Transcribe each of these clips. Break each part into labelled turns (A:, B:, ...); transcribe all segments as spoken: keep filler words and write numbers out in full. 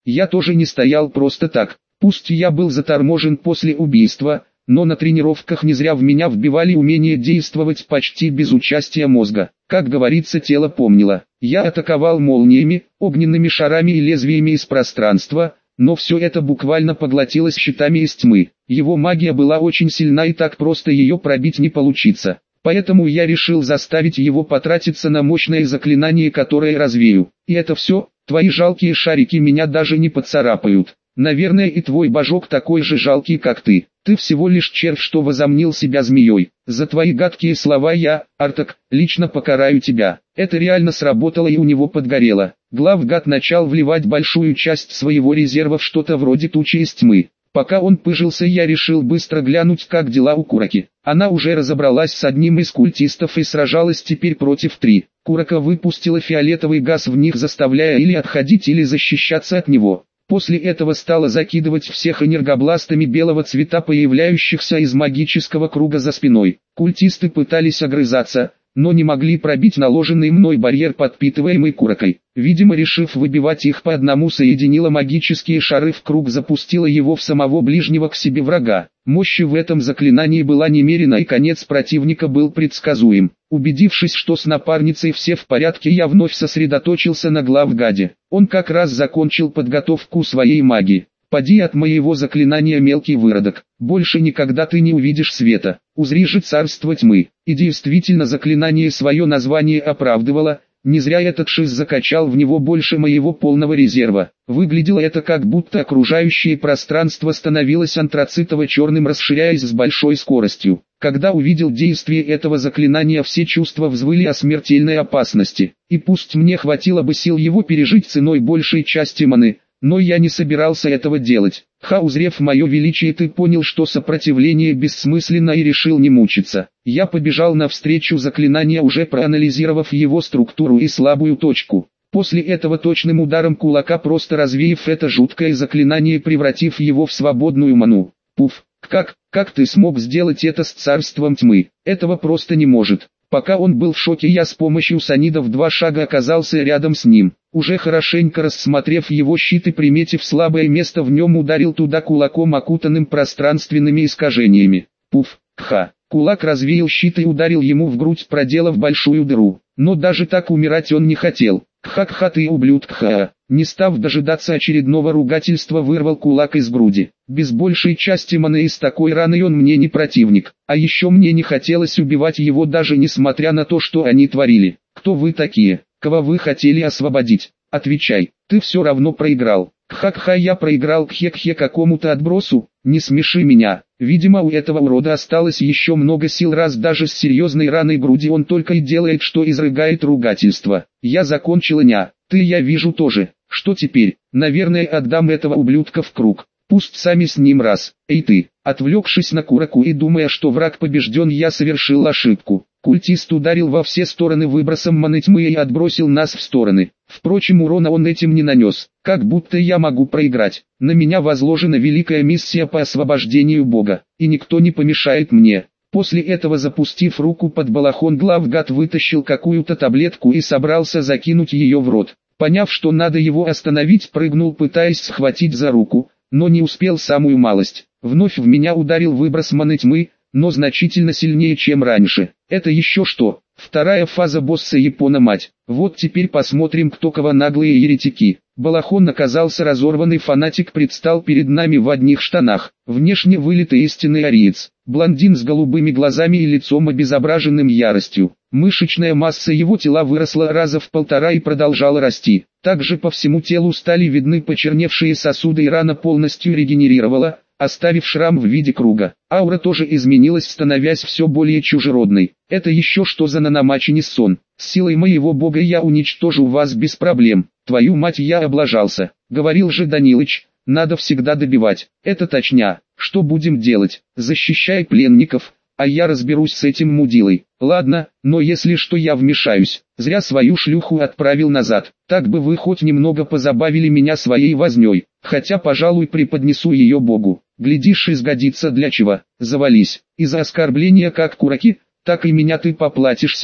A: Я тоже не стоял просто так. Пусть я был заторможен после убийства, но на тренировках не зря в меня вбивали умение действовать почти без участия мозга. Как говорится, тело помнило. Я атаковал молниями, огненными шарами и лезвиями из пространства, но все это буквально поглотилось щитами из тьмы. Его магия была очень сильна и так просто ее пробить не получится. Поэтому я решил заставить его потратиться на мощное заклинание, которое развею. И это все, твои жалкие шарики меня даже не поцарапают. Наверное, и твой божок такой же жалкий, как ты. Ты всего лишь червь, что возомнил себя змеей. За твои гадкие слова я, Артак, лично покараю тебя. Это реально сработало и у него подгорело. Главгад начал вливать большую часть своего резерва в что-то вроде тучи из тьмы. Пока он пыжился, я решил быстро глянуть, как дела у Кураки. Она уже разобралась с одним из культистов и сражалась теперь против три. Курака выпустила фиолетовый газ в них, заставляя или отходить, или защищаться от него. После этого стала закидывать всех энергобластами белого цвета, появляющихся из магического круга за спиной. Культисты пытались огрызаться, но не могли пробить наложенный мной барьер, подпитываемый Куракой. Видимо, решив выбивать их по одному, соединила магические шары в круг, запустила его в самого ближнего к себе врага. Мощи в этом заклинании была немерена, и конец противника был предсказуем. Убедившись, что с напарницей все в порядке, я вновь сосредоточился на главгаде. Он как раз закончил подготовку своей магии. «Поди от моего заклинания, мелкий выродок, больше никогда ты не увидишь света, узри же царство тьмы». И действительно, заклинание свое название оправдывало, не зря этот шиз закачал в него больше моего полного резерва. Выглядело это как будто окружающее пространство становилось антрацитово-черным, расширяясь с большой скоростью. Когда увидел действие этого заклинания, все чувства взвыли о смертельной опасности, и пусть мне хватило бы сил его пережить ценой большей части маны, но я не собирался этого делать. Ха, узрев мое величие, ты понял, что сопротивление бессмысленно, и решил не мучиться. Я побежал навстречу заклинания, уже проанализировав его структуру и слабую точку. После этого точным ударом кулака, просто развеяв это жуткое заклинание, превратив его в свободную ману. Пуф, как, как ты смог сделать это с царством тьмы? Этого просто не может. Пока он был в шоке, я с помощью санида в два шага оказался рядом с ним. Уже хорошенько рассмотрев его щит и приметив слабое место в нем, ударил туда кулаком, окутанным пространственными искажениями. Пуф, ха. Кулак развеял щит и ударил ему в грудь, проделав большую дыру. Но даже так умирать он не хотел. Кха-кха, ты ублюдок, ха. Не став дожидаться очередного ругательства, вырвал кулак из груди. Без большей части маны и с такой раной он мне не противник. А еще мне не хотелось убивать его, даже несмотря на то, что они творили. Кто вы такие? Кого вы хотели освободить? Отвечай, ты все равно проиграл. Кха-кха, я проиграл кхе-кхе какому-то отбросу? Не смеши меня. Видимо, у этого урода осталось еще много сил, раз даже с серьезной раной в груди он только и делает, что изрыгает ругательство. Я закончила, ня. Ты, я вижу, тоже. Что теперь? Наверное, отдам этого ублюдка в круг. Пусть сами с ним раз. Эй ты, отвлекшись на Кураку и думая, что враг побежден, я совершил ошибку. Культист ударил во все стороны выбросом маны тьмы и отбросил нас в стороны. Впрочем, урона он этим не нанес. Как будто я могу проиграть. На меня возложена великая миссия по освобождению Бога, и никто не помешает мне. После этого, запустив руку под балахон, главгад вытащил какую-то таблетку и собрался закинуть ее в рот. Поняв, что надо его остановить, прыгнул, пытаясь схватить за руку, но не успел самую малость. Вновь в меня ударил выброс маны тьмы, но значительно сильнее, чем раньше. Это еще что? Вторая фаза босса Япона-мать. Вот теперь посмотрим, кто кого, наглые еретики. Балахон оказался разорванный, фанатик предстал перед нами в одних штанах. Внешне вылитый истинный ариец. Блондин с голубыми глазами и лицом, обезображенным яростью. Мышечная масса его тела выросла раза в полтора и продолжала расти. Также по всему телу стали видны почерневшие сосуды, и рана полностью регенерировала, оставив шрам в виде круга. Аура тоже изменилась, становясь все более чужеродной. Это еще что за наномачи сон? С силой моего бога я уничтожу вас без проблем. Твою мать, я облажался. Говорил же Данилыч, надо всегда добивать. Это точня. Что будем делать? Защищай пленников, а я разберусь с этим мудилой. Ладно, но если что, я вмешаюсь. Зря свою шлюху отправил назад. Так бы вы хоть немного позабавили меня своей вознёй. Хотя, пожалуй, преподнесу ее богу. Глядишь, изгодится для чего. Завались. И за оскорбления как Кураки, так и меня ты поплатишься.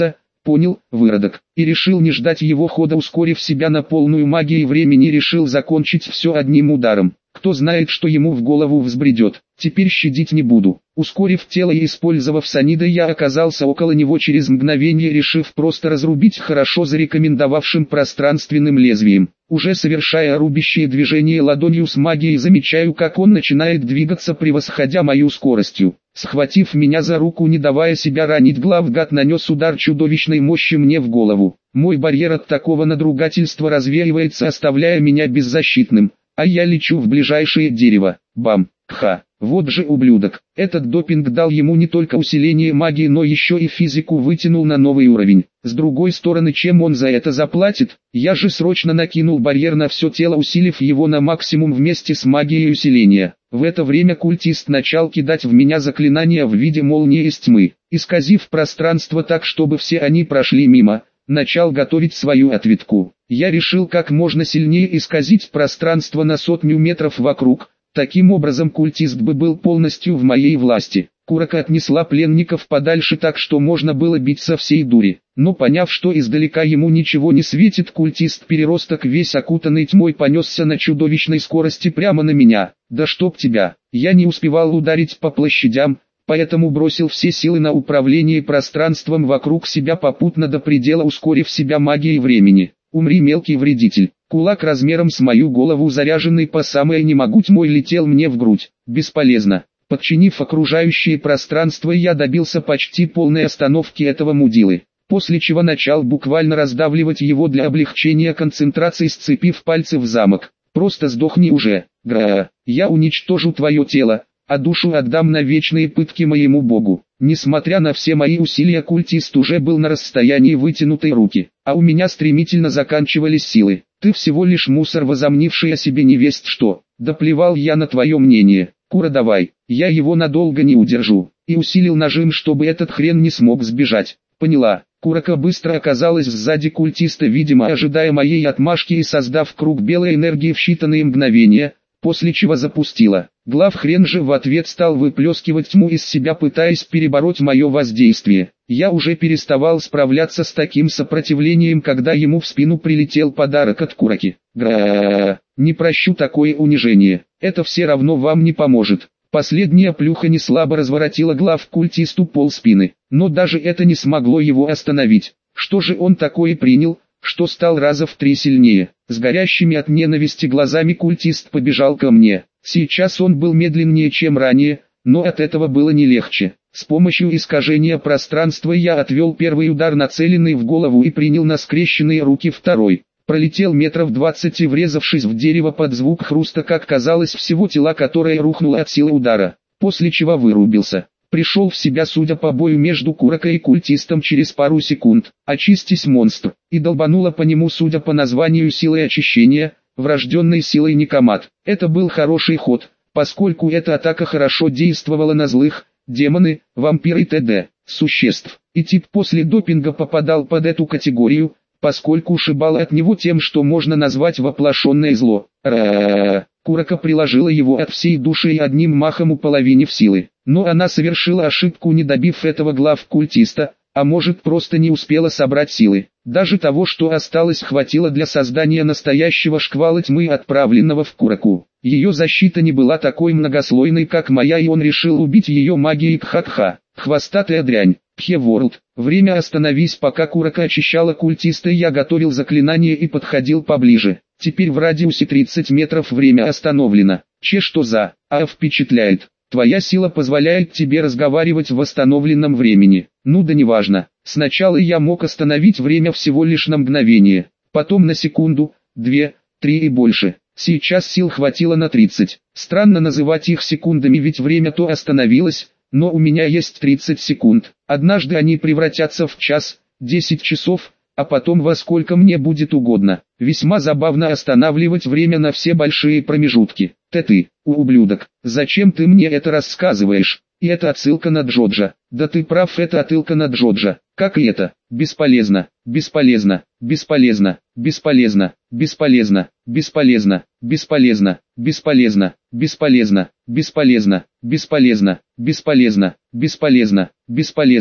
A: Понял, выродок. И решил не ждать его хода, ускорив себя на полную магию времени, решил закончить все одним ударом. Кто знает, что ему в голову взбредет. Теперь щадить не буду. Ускорив тело и использовав санида, я оказался около него через мгновение, решив просто разрубить хорошо зарекомендовавшим пространственным лезвием. Уже совершая рубящее движение ладонью с магией, замечаю, как он начинает двигаться, превосходя мою скоростью. Схватив меня за руку, не давая себя ранить, главгад нанес удар чудовищной мощи мне в голову. Мой барьер от такого надругательства развеивается, оставляя меня беззащитным. А я лечу в ближайшее дерево. Бам! Кха! Вот же ублюдок. Этот допинг дал ему не только усиление магии, но еще и физику вытянул на новый уровень. С другой стороны, чем он за это заплатит? Я же срочно накинул барьер на все тело, усилив его на максимум вместе с магией усиления. В это время культист начал кидать в меня заклинания в виде молнии из тьмы. Исказив пространство так, чтобы все они прошли мимо, начал готовить свою ответку. Я решил как можно сильнее исказить пространство на сотню метров вокруг. Таким образом культист бы был полностью в моей власти. Курака отнесла пленников подальше так, что можно было бить со всей дури. Но поняв, что издалека ему ничего не светит, культист-переросток, весь окутанный тьмой, понесся на чудовищной скорости прямо на меня. Да чтоб тебя! Я не успевал ударить по площадям, поэтому бросил все силы на управление пространством вокруг себя, попутно до предела ускорив себя магией времени. Умри, мелкий вредитель. Кулак размером с мою голову, заряженный по самое не могу тьмой, летел мне в грудь. Бесполезно. Подчинив окружающее пространство, я добился почти полной остановки этого мудилы. После чего начал буквально раздавливать его для облегчения концентрации, сцепив пальцы в замок. Просто сдохни уже, Граа. Я уничтожу твое тело, а душу отдам на вечные пытки моему богу. Несмотря на все мои усилия, культист уже был на расстоянии вытянутой руки, а у меня стремительно заканчивались силы. Ты всего лишь мусор, возомнивший о себе невесть что. Да плевал я на твое мнение. Кура, давай, я его надолго не удержу. И усилил нажим, чтобы этот хрен не смог сбежать. Поняла. Курака быстро оказалась сзади культиста, видимо ожидая моей отмашки, и создав круг белой энергии в считанные мгновения, после чего запустила. Главхрен же в ответ стал выплескивать тьму из себя, пытаясь перебороть мое воздействие. Я уже переставал справляться с таким сопротивлением, когда ему в спину прилетел подарок от Кураки. Гра, не прощу такое унижение. Это все равно вам не поможет. Последняя плюха не слабо разворотила главкультисту полспины, но даже это не смогло его остановить. Что же он такое принял, что стал раза в три сильнее? С горящими от ненависти глазами культист побежал ко мне. Сейчас он был медленнее, чем ранее, но от этого было не легче. С помощью искажения пространства я отвел первый удар, нацеленный в голову, и принял на скрещенные руки второй. Пролетел метров двадцать и, врезавшись в дерево под звук хруста, как казалось, всего тела, которое рухнуло от силы удара, после чего вырубился. Пришел в себя, судя по бою между Куракой и культистом, через пару секунд. «Очистись, монстр!» И долбануло по нему, судя по названию, силой очищения, врожденной силой Никомат. Это был хороший ход, поскольку эта атака хорошо действовала на злых, демоны, вампиры и т.д. существ. И тип после допинга попадал под эту категорию, поскольку ушибало от него тем, что можно назвать воплощенное зло. Ра-ра-ра. Курака приложила его от всей души и одним махом уполовинив силы. Но она совершила ошибку, не добив этого главкультиста, а может, просто не успела собрать силы. Даже того, что осталось, хватило для создания настоящего шквала тьмы, отправленного в Кураку. Ее защита не была такой многослойной, как моя, и он решил убить ее магией Кхакха. Хвостатая дрянь. Пхеворлд. Время остановись, пока Курака очищала культиста, я готовил заклинание и подходил поближе. Теперь в радиусе тридцать метров время остановлено. Че что за? А впечатляет. Твоя сила позволяет тебе разговаривать в восстановленном времени. Ну да неважно. Сначала я мог остановить время всего лишь на мгновение, потом на секунду, две, три и больше. Сейчас сил хватило на тридцать. Странно называть их секундами, ведь время то остановилось, но у меня есть тридцать секунд. Однажды они превратятся в час, десять часов, а потом во сколько мне будет угодно. Весьма забавно останавливать время на все большие промежутки. Ты ты, ублюдок, зачем ты мне это рассказываешь? И это отсылка на Джоджа. Да ты прав, это отсылка на Джоджа. Как и это? Бесполезно, бесполезно, бесполезно, бесполезно, бесполезно, бесполезно, бесполезно, бесполезно, бесполезно, бесполезно, бесполезно, бесполезно, бесполезно, бесполезно,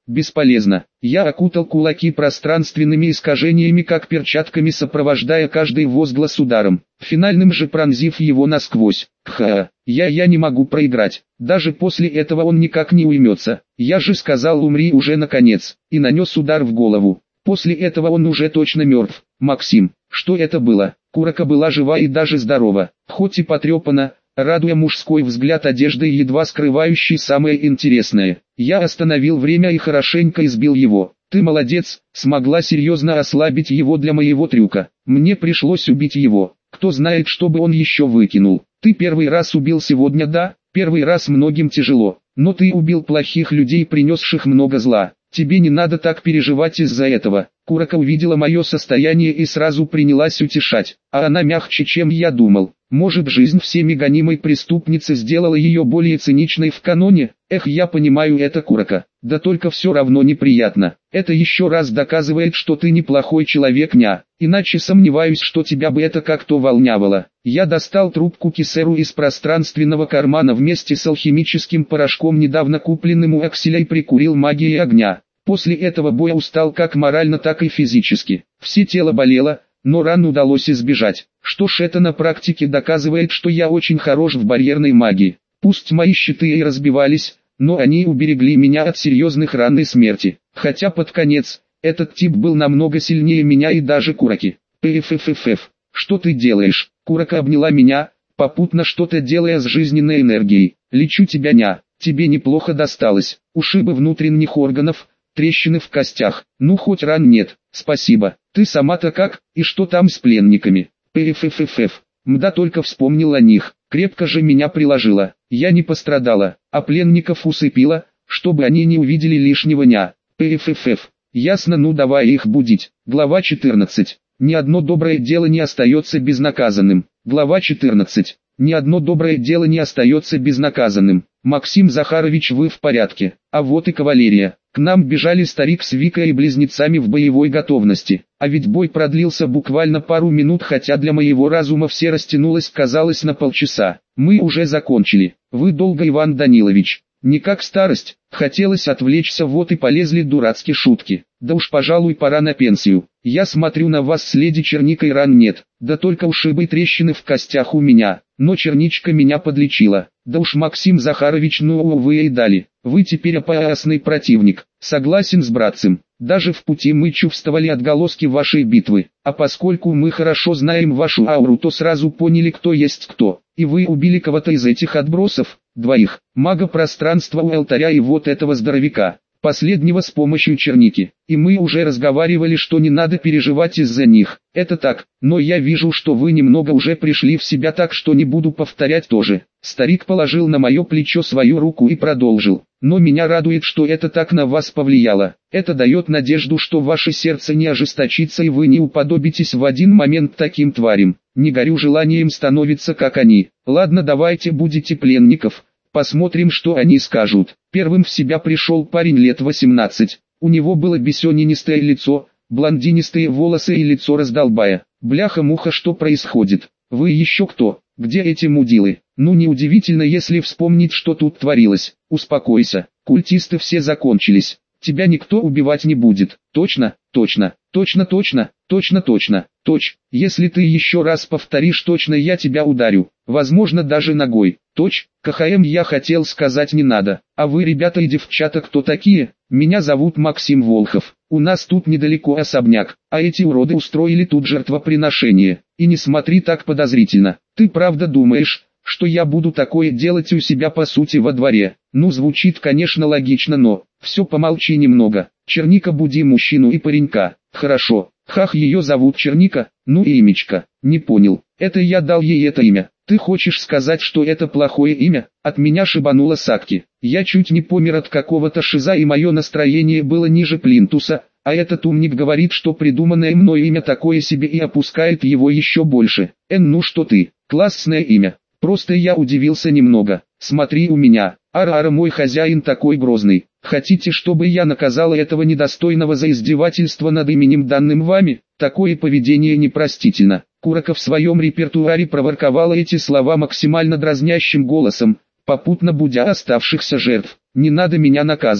A: Бесполезно. Я окутал кулаки пространственными искажениями как перчатками, сопровождая каждый возглас ударом, финальным же пронзив его насквозь. Кха, я я не могу проиграть. Даже после этого он никак не уймется. Я же сказал умри уже наконец, и нанес удар в голову. После этого он уже точно мертв. Максим, что это было? Курака была жива и даже здорова, хоть и потрепана, радуя мужской взгляд одеждой, едва скрывающей самое интересное. Я остановил время и хорошенько избил его. Ты молодец, смогла серьезно ослабить его для моего трюка. Мне пришлось убить его. Кто знает, что бы он еще выкинул. Ты первый раз убил сегодня, да? Первый раз многим тяжело. Но ты убил плохих людей, принесших много зла. Тебе не надо так переживать из-за этого. Курака увидела мое состояние и сразу принялась утешать. А она мягче, чем я думал. Может, жизнь всеми гонимой преступницы сделала ее более циничной в каноне? Эх, я понимаю это, Курака. Да только все равно неприятно. Это еще раз доказывает, что ты неплохой человек, ня. Иначе сомневаюсь, что тебя бы это как-то волнявало. Я достал трубку кисеру из пространственного кармана вместе с алхимическим порошком, недавно купленным у Акселя, и прикурил магией огня. После этого боя устал как морально, так и физически. Все тело болело, но ран удалось избежать. Что ж, это на практике доказывает, что я очень хорош в барьерной магии. Пусть мои щиты и разбивались, но они уберегли меня от серьезных ран и смерти. Хотя под конец, этот тип был намного сильнее меня и даже Кураки. Пфффф, что ты делаешь? Курака обняла меня, попутно что-то делая с жизненной энергией. Лечу тебя, ня, тебе неплохо досталось. Ушибы внутренних органов, трещины в костях, ну хоть ран нет, спасибо. Ты сама-то как, и что там с пленниками? Пфффф, мда только вспомнил о них, крепко же меня приложила. Я не пострадала, а пленников усыпила, чтобы они не увидели лишнего, ня. Пффф, ясно, ну давай их будить. Глава четырнадцать. Ни одно доброе дело не остается безнаказанным. Глава четырнадцать. Ни одно доброе дело не остается безнаказанным. Максим Захарович, вы в порядке? А вот и кавалерия. К нам бежали старик с Викой и близнецами в боевой готовности. А ведь бой продлился буквально пару минут, хотя для моего разума все растянулось, казалось, на полчаса. Мы уже закончили. Вы долго, Иван Данилович. Не как старость, хотелось отвлечься, вот и полезли дурацкие шутки. Да уж, пожалуй, пора на пенсию. Я смотрю на вас с леди Черникой, ран нет, да только ушибы и трещины в костях у меня. Но Черничка меня подлечила. Да уж, Максим Захарович, ну увы и дали. Вы теперь опасный противник. Согласен с братцем. Даже в пути мы чувствовали отголоски вашей битвы. А поскольку мы хорошо знаем вашу ауру, то сразу поняли, кто есть кто. И вы убили кого-то из этих отбросов, двоих, мага пространства у алтаря и вот этого здоровяка, последнего с помощью Черники. И мы уже разговаривали, что не надо переживать из-за них. Это так, но я вижу, что вы немного уже пришли в себя, так что не буду повторять тоже. Старик положил на мое плечо свою руку и продолжил. Но меня радует, что это так на вас повлияло. Это дает надежду, что ваше сердце не ожесточится и вы не уподобитесь в один момент таким тварям. Не горю желанием становиться как они. Ладно, давайте будете пленников. Посмотрим, что они скажут. Первым в себя пришел парень лет восемнадцати. У него было бесенинистое лицо, блондинистые волосы и лицо раздолбая. Бляха-муха, что происходит? Вы еще кто? Где эти мудилы? Ну, неудивительно, если вспомнить, что тут творилось. Успокойся, культисты все закончились. Тебя никто убивать не будет. Точно, точно, точно, точно, точно, точно, точ. Если ты еще раз повторишь точно, я тебя ударю. Возможно, даже ногой. Точ, КХМ я хотел сказать не надо. А вы, ребята и девчата, кто такие? Меня зовут Максим Волхов. У нас тут недалеко особняк, а эти уроды устроили тут жертвоприношение. И не смотри так подозрительно. Ты правда думаешь, что я буду такое делать у себя по сути во дворе? Ну, звучит, конечно, логично, но... Все, помолчи немного. Черника, буди мужчину и паренька. Хорошо. Хах, ее зовут Черника? Ну и имечко. Не понял. Это я дал ей это имя. Ты хочешь сказать, что это плохое имя? От меня шибануло Сакки. Я чуть не помер от какого-то шиза, и мое настроение было ниже плинтуса, а этот умник говорит, что придуманное мной имя такое себе, и опускает его еще больше. Эн, ну что ты, классное имя. Просто я удивился немного. Смотри у меня. Ара-ара, мой хозяин такой грозный. Хотите, чтобы я наказала этого недостойного за издевательство над именем, данным вами? Такое поведение непростительно. Курака в своем репертуаре проворковала эти слова максимально дразнящим голосом, попутно будя оставшихся жертв. Не надо меня наказывать.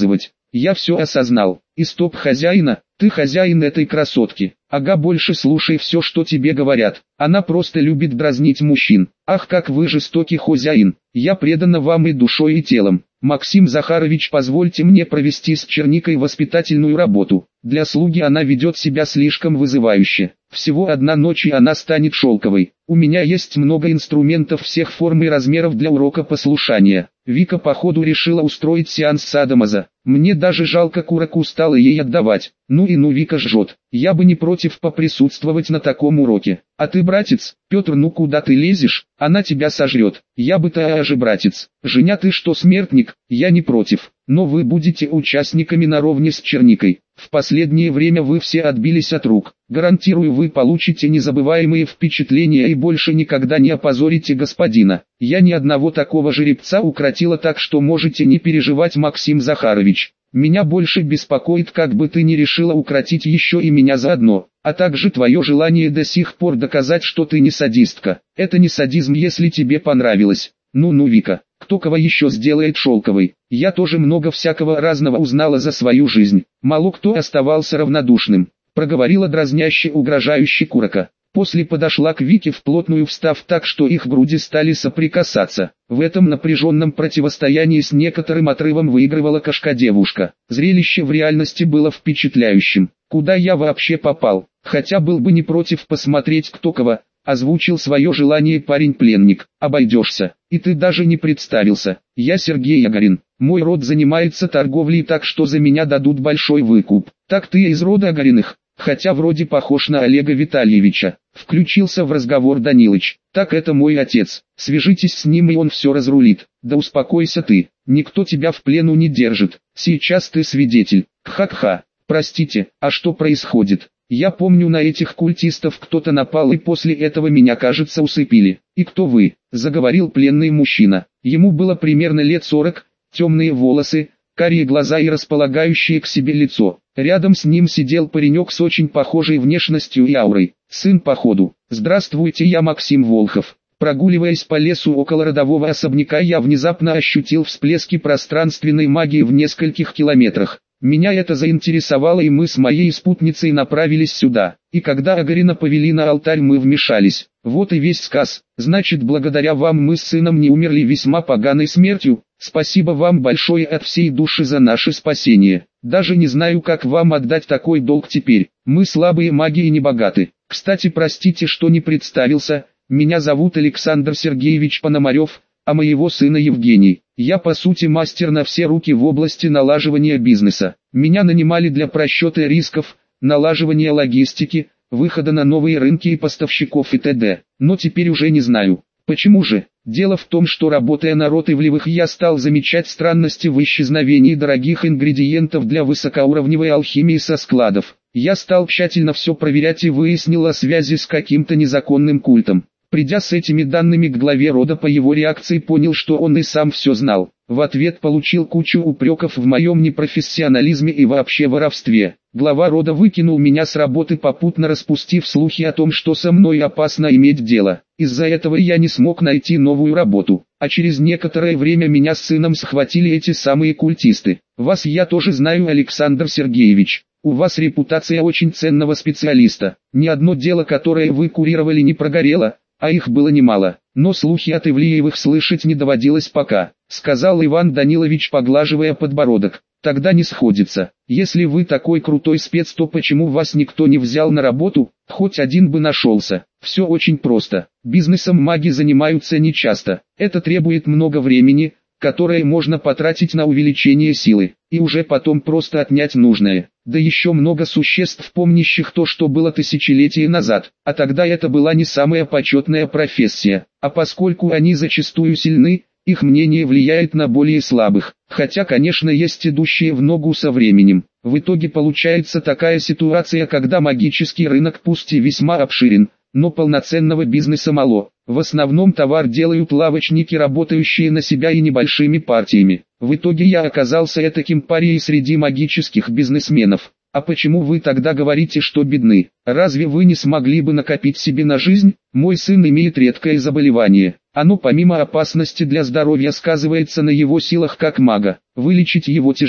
A: Я все осознал. И стоп хозяина, ты хозяин этой красотки. Ага, больше слушай все, что тебе говорят. Она просто любит дразнить мужчин. Ах, как вы жестокий хозяин. Я предана вам и душой, и телом. Максим Захарович, позвольте мне провести с Черникой воспитательную работу. Для слуги она ведет себя слишком вызывающе. Всего одна ночь и она станет шелковой. У меня есть много инструментов всех форм и размеров для урока послушания. Вика походу решила устроить сеанс садомаза. Мне даже жалко курок, устала ей отдавать. Ну и ну, Вика жжет. Я бы не против поприсутствовать на таком уроке. А ты, братец, Петр, ну куда ты лезешь? Она тебя сожрет. Я бы-то же, братец. Женя, ты что, смертник? Я не против. Но вы будете участниками наравне с Черникой. В последнее время вы все отбились от рук. Гарантирую, вы получите незабываемые впечатления и больше никогда не опозорите господина. Я ни одного такого жеребца укротила, так что можете не переживать, Максим Захарович. Меня больше беспокоит, как бы ты ни решила укротить еще и меня заодно, а также твое желание до сих пор доказать, что ты не садистка. Это не садизм, если тебе понравилось. Ну-ну, Вика, кто кого еще сделает шелковой? Я тоже много всякого разного узнала за свою жизнь. Мало кто оставался равнодушным, проговорила дразняще угрожающе Курока. После подошла к Вике вплотную, встав так, что их груди стали соприкасаться. В этом напряженном противостоянии с некоторым отрывом выигрывала кошка-девушка. Зрелище в реальности было впечатляющим. Куда я вообще попал? Хотя был бы не против посмотреть, кто кого. Озвучил свое желание парень-пленник. Обойдешься. И ты даже не представился. Я Сергей Агарин. Мой род занимается торговлей, так что за меня дадут большой выкуп. Так ты из рода Агариных? Хотя вроде похож на Олега Витальевича. Включился в разговор Данилыч. Так это мой отец. Свяжитесь с ним и он все разрулит. Да успокойся ты. Никто тебя в плену не держит. Сейчас ты свидетель. Кха-кха. Простите, а что происходит? Я помню, на этих культистов кто-то напал и после этого меня, кажется, усыпили. И кто вы? Заговорил пленный мужчина. Ему было примерно лет сорок, темные волосы, карие глаза и располагающее к себе лицо. Рядом с ним сидел паренек с очень похожей внешностью и аурой. Сын походу. Здравствуйте, я Максим Волхов. Прогуливаясь по лесу около родового особняка, я внезапно ощутил всплески пространственной магии в нескольких километрах. Меня это заинтересовало, и мы с моей спутницей направились сюда. И когда Агарина повели на алтарь, мы вмешались. Вот и весь сказ. Значит, благодаря вам мы с сыном не умерли весьма поганой смертью. Спасибо вам большое от всей души за наше спасение. Даже не знаю, как вам отдать такой долг теперь. Мы слабые маги и не богаты. Кстати, простите, что не представился. Меня зовут Александр Сергеевич Пономарев, а моего сына Евгений. Я по сути мастер на все руки в области налаживания бизнеса. Меня нанимали для просчета рисков, налаживания логистики, выхода на новые рынки и поставщиков и т.д. Но теперь уже не знаю. Почему же? Дело в том, что работая на Ротывлевых, я стал замечать странности в исчезновении дорогих ингредиентов для высокоуровневой алхимии со складов. Я стал тщательно все проверять и выяснил о связи с каким-то незаконным культом. Придя с этими данными к главе рода, по его реакции понял, что он и сам все знал. В ответ получил кучу упреков в моем непрофессионализме и вообще воровстве. Глава рода выкинул меня с работы, попутно распустив слухи о том, что со мной опасно иметь дело. Из-за этого я не смог найти новую работу, а через некоторое время меня с сыном схватили эти самые культисты. Вас я тоже знаю, Александр Сергеевич. У вас репутация очень ценного специалиста. Ни одно дело, которое вы курировали, не прогорело, а их было немало. Но слухи от Ивлеевых слышать не доводилось пока, сказал Иван Данилович, поглаживая подбородок. Тогда не сходится. Если вы такой крутой спец, то почему вас никто не взял на работу? Хоть один бы нашелся. Все очень просто. Бизнесом маги занимаются нечасто. Это требует много времени, которое можно потратить на увеличение силы, и уже потом просто отнять нужное. Да еще много существ, помнящих то, что было тысячелетия назад, а тогда это была не самая почетная профессия. А поскольку они зачастую сильны, их мнение влияет на более слабых, хотя, конечно, есть идущие в ногу со временем. В итоге получается такая ситуация, когда магический рынок пусть и весьма обширен, но полноценного бизнеса мало. В основном товар делают лавочники, работающие на себя и небольшими партиями. В итоге я оказался этаким парией среди магических бизнесменов. А почему вы тогда говорите, что бедны? Разве вы не смогли бы накопить себе на жизнь? Мой сын имеет редкое заболевание. Оно помимо опасности для здоровья сказывается на его силах как мага. Вылечить его тяжело.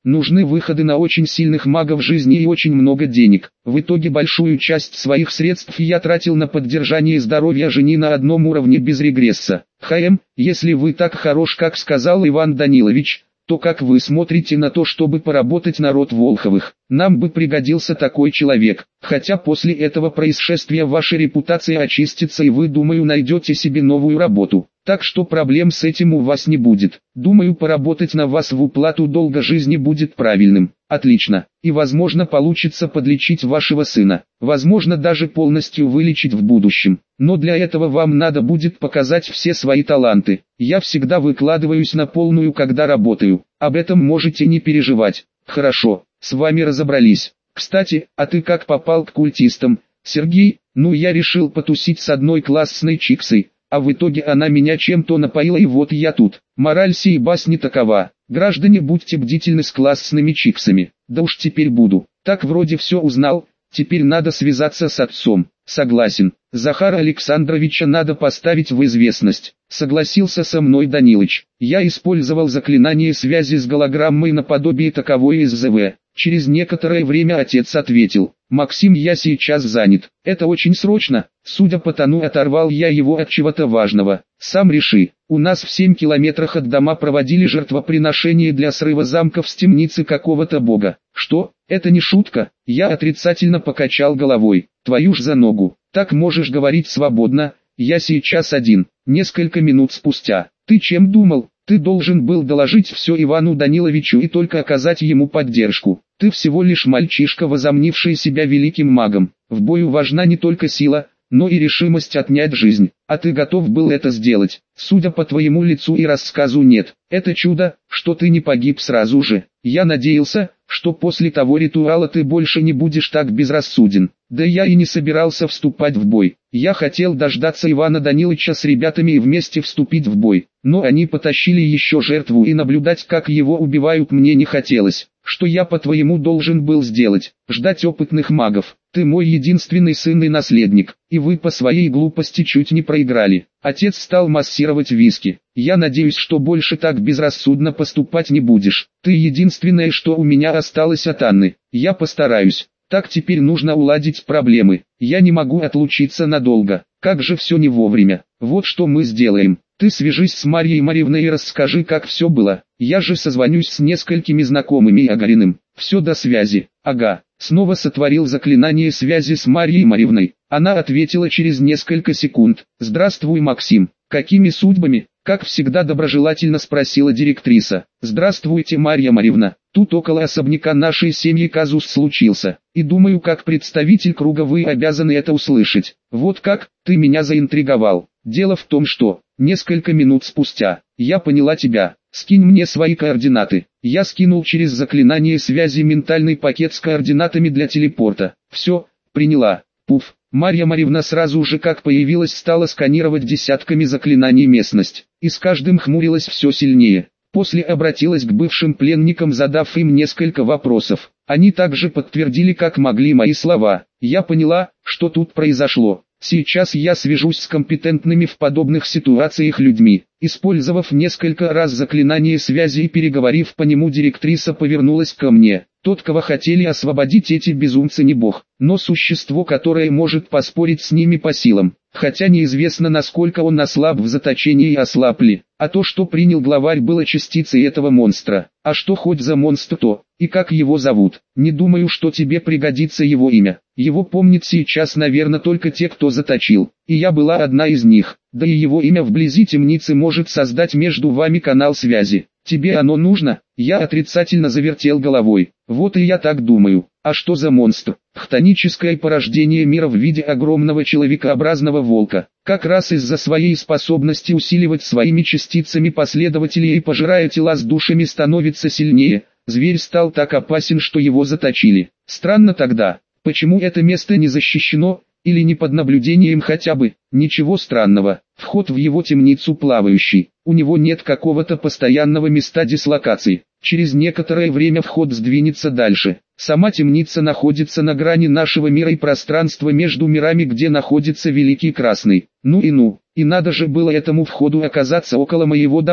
A: Нужны выходы на очень сильных магов жизни и очень много денег. В итоге большую часть своих средств я тратил на поддержание здоровья жени на одном уровне без регресса. ХМ, если вы так хорош, как сказал Иван Данилович, то как вы смотрите на то, чтобы поработать на род Волховых? Нам бы пригодился такой человек. Хотя после этого происшествия ваша репутация очистится и вы, думаю, найдете себе новую работу. Так что проблем с этим у вас не будет. Думаю, поработать на вас в уплату долга жизни будет правильным. Отлично. И возможно получится подлечить вашего сына. Возможно даже полностью вылечить в будущем. Но для этого вам надо будет показать все свои таланты. Я всегда выкладываюсь на полную, когда работаю. Об этом можете не переживать. Хорошо, с вами разобрались. Кстати, а ты как попал к культистам, Сергей? Ну, я решил потусить с одной классной чиксой. А в итоге она меня чем-то напоила, и вот я тут. Мораль сей басни такова: граждане, будьте бдительны с классными чиксами. Да уж теперь буду. Так вроде все узнал, теперь надо связаться с отцом. Согласен. Захара Александровича надо поставить в известность. Согласился со мной Данилыч. Я использовал заклинание связи с голограммой наподобие таковой из ЗВ. Через некоторое время отец ответил: «Максим, я сейчас занят. Это очень срочно. Судя по тону, оторвал я его от чего-то важного. Сам реши. У нас в семь километрах от дома проводили жертвоприношение для срыва замков с темницы какого-то бога». «Что? Это не шутка?» Я отрицательно покачал головой. «Твою ж за ногу. Так можешь говорить свободно. Я сейчас один». Несколько минут спустя. «Ты чем думал? Ты должен был доложить все Ивану Даниловичу и только оказать ему поддержку. Ты всего лишь мальчишка, возомнивший себя великим магом. В бою важна не только сила, но и решимость отнять жизнь. А ты готов был это сделать. Судя по твоему лицу и рассказу, нет. Это чудо, что ты не погиб сразу же. Я надеялся, что после того ритуала ты больше не будешь так безрассуден. Да я и не собирался вступать в бой. Я хотел дождаться Ивана Даниловича с ребятами и вместе вступить в бой. Но они потащили еще жертву, и наблюдать, как его убивают, мне не хотелось. Что я, по-твоему, должен был сделать? Ждать опытных магов? Ты мой единственный сын и наследник, и вы по своей глупости чуть не проиграли. Отец стал массировать виски. Я надеюсь, что больше так безрассудно поступать не будешь. Ты единственное, что у меня осталось от Анны. Я постараюсь. Так, теперь нужно уладить проблемы. Я не могу отлучиться надолго. Как же все не вовремя. Вот что мы сделаем. Ты свяжись с Марьей Марьевной и расскажи, как все было. Я же созвонюсь с несколькими знакомыми и Агариным. Все, до связи. Ага. Снова сотворил заклинание связи с Марьей Марьевной. Она ответила через несколько секунд. «Здравствуй, Максим. Какими судьбами?» Как всегда доброжелательно спросила директриса. «Здравствуйте, Марья Марьевна. Тут около особняка нашей семьи казус случился. И думаю, как представитель круга вы обязаны это услышать. Вот как, ты меня заинтриговал. Дело в том, что, несколько минут спустя, я поняла тебя. Скинь мне свои координаты». Я скинул через заклинание связи ментальный пакет с координатами для телепорта. Все, приняла. Пуф. Марья Марьевна сразу же, как появилась, стала сканировать десятками заклинаний местность. И с каждым хмурилась все сильнее. После обратилась к бывшим пленникам, задав им несколько вопросов. Они также подтвердили как могли мои слова. Я поняла, что тут произошло. Сейчас я свяжусь с компетентными в подобных ситуациях людьми. Использовав несколько раз заклинание связи и переговорив по нему, директриса повернулась ко мне. Тот, кого хотели освободить эти безумцы, не бог, но существо, которое может поспорить с ними по силам. Хотя неизвестно, насколько он ослаб в заточении и ослаб ли. А то, что принял главарь, было частицей этого монстра. А что хоть за монстр то, и как его зовут? Не думаю, что тебе пригодится его имя. Его помнит сейчас, наверное, только те, кто заточил. И я была одна из них. Да и его имя вблизи темницы может создать между вами канал связи. Тебе оно нужно? Я отрицательно завертел головой. Вот и я так думаю. А что за монстр? Хтоническое порождение мира в виде огромного человекообразного волка. Как раз из-за своей способности усиливать своими частицами последователей и пожирая тела с душами становится сильнее. Зверь стал так опасен, что его заточили. Странно тогда, почему это место не защищено, или не под наблюдением хотя бы? Ничего странного. Вход в его темницу плавающий. У него нет какого-то постоянного места дислокации. Через некоторое время вход сдвинется дальше. Сама темница находится на грани нашего мира и пространства между мирами, где находится Великий Красный. Ну и ну, и надо же было этому входу оказаться около моего дома.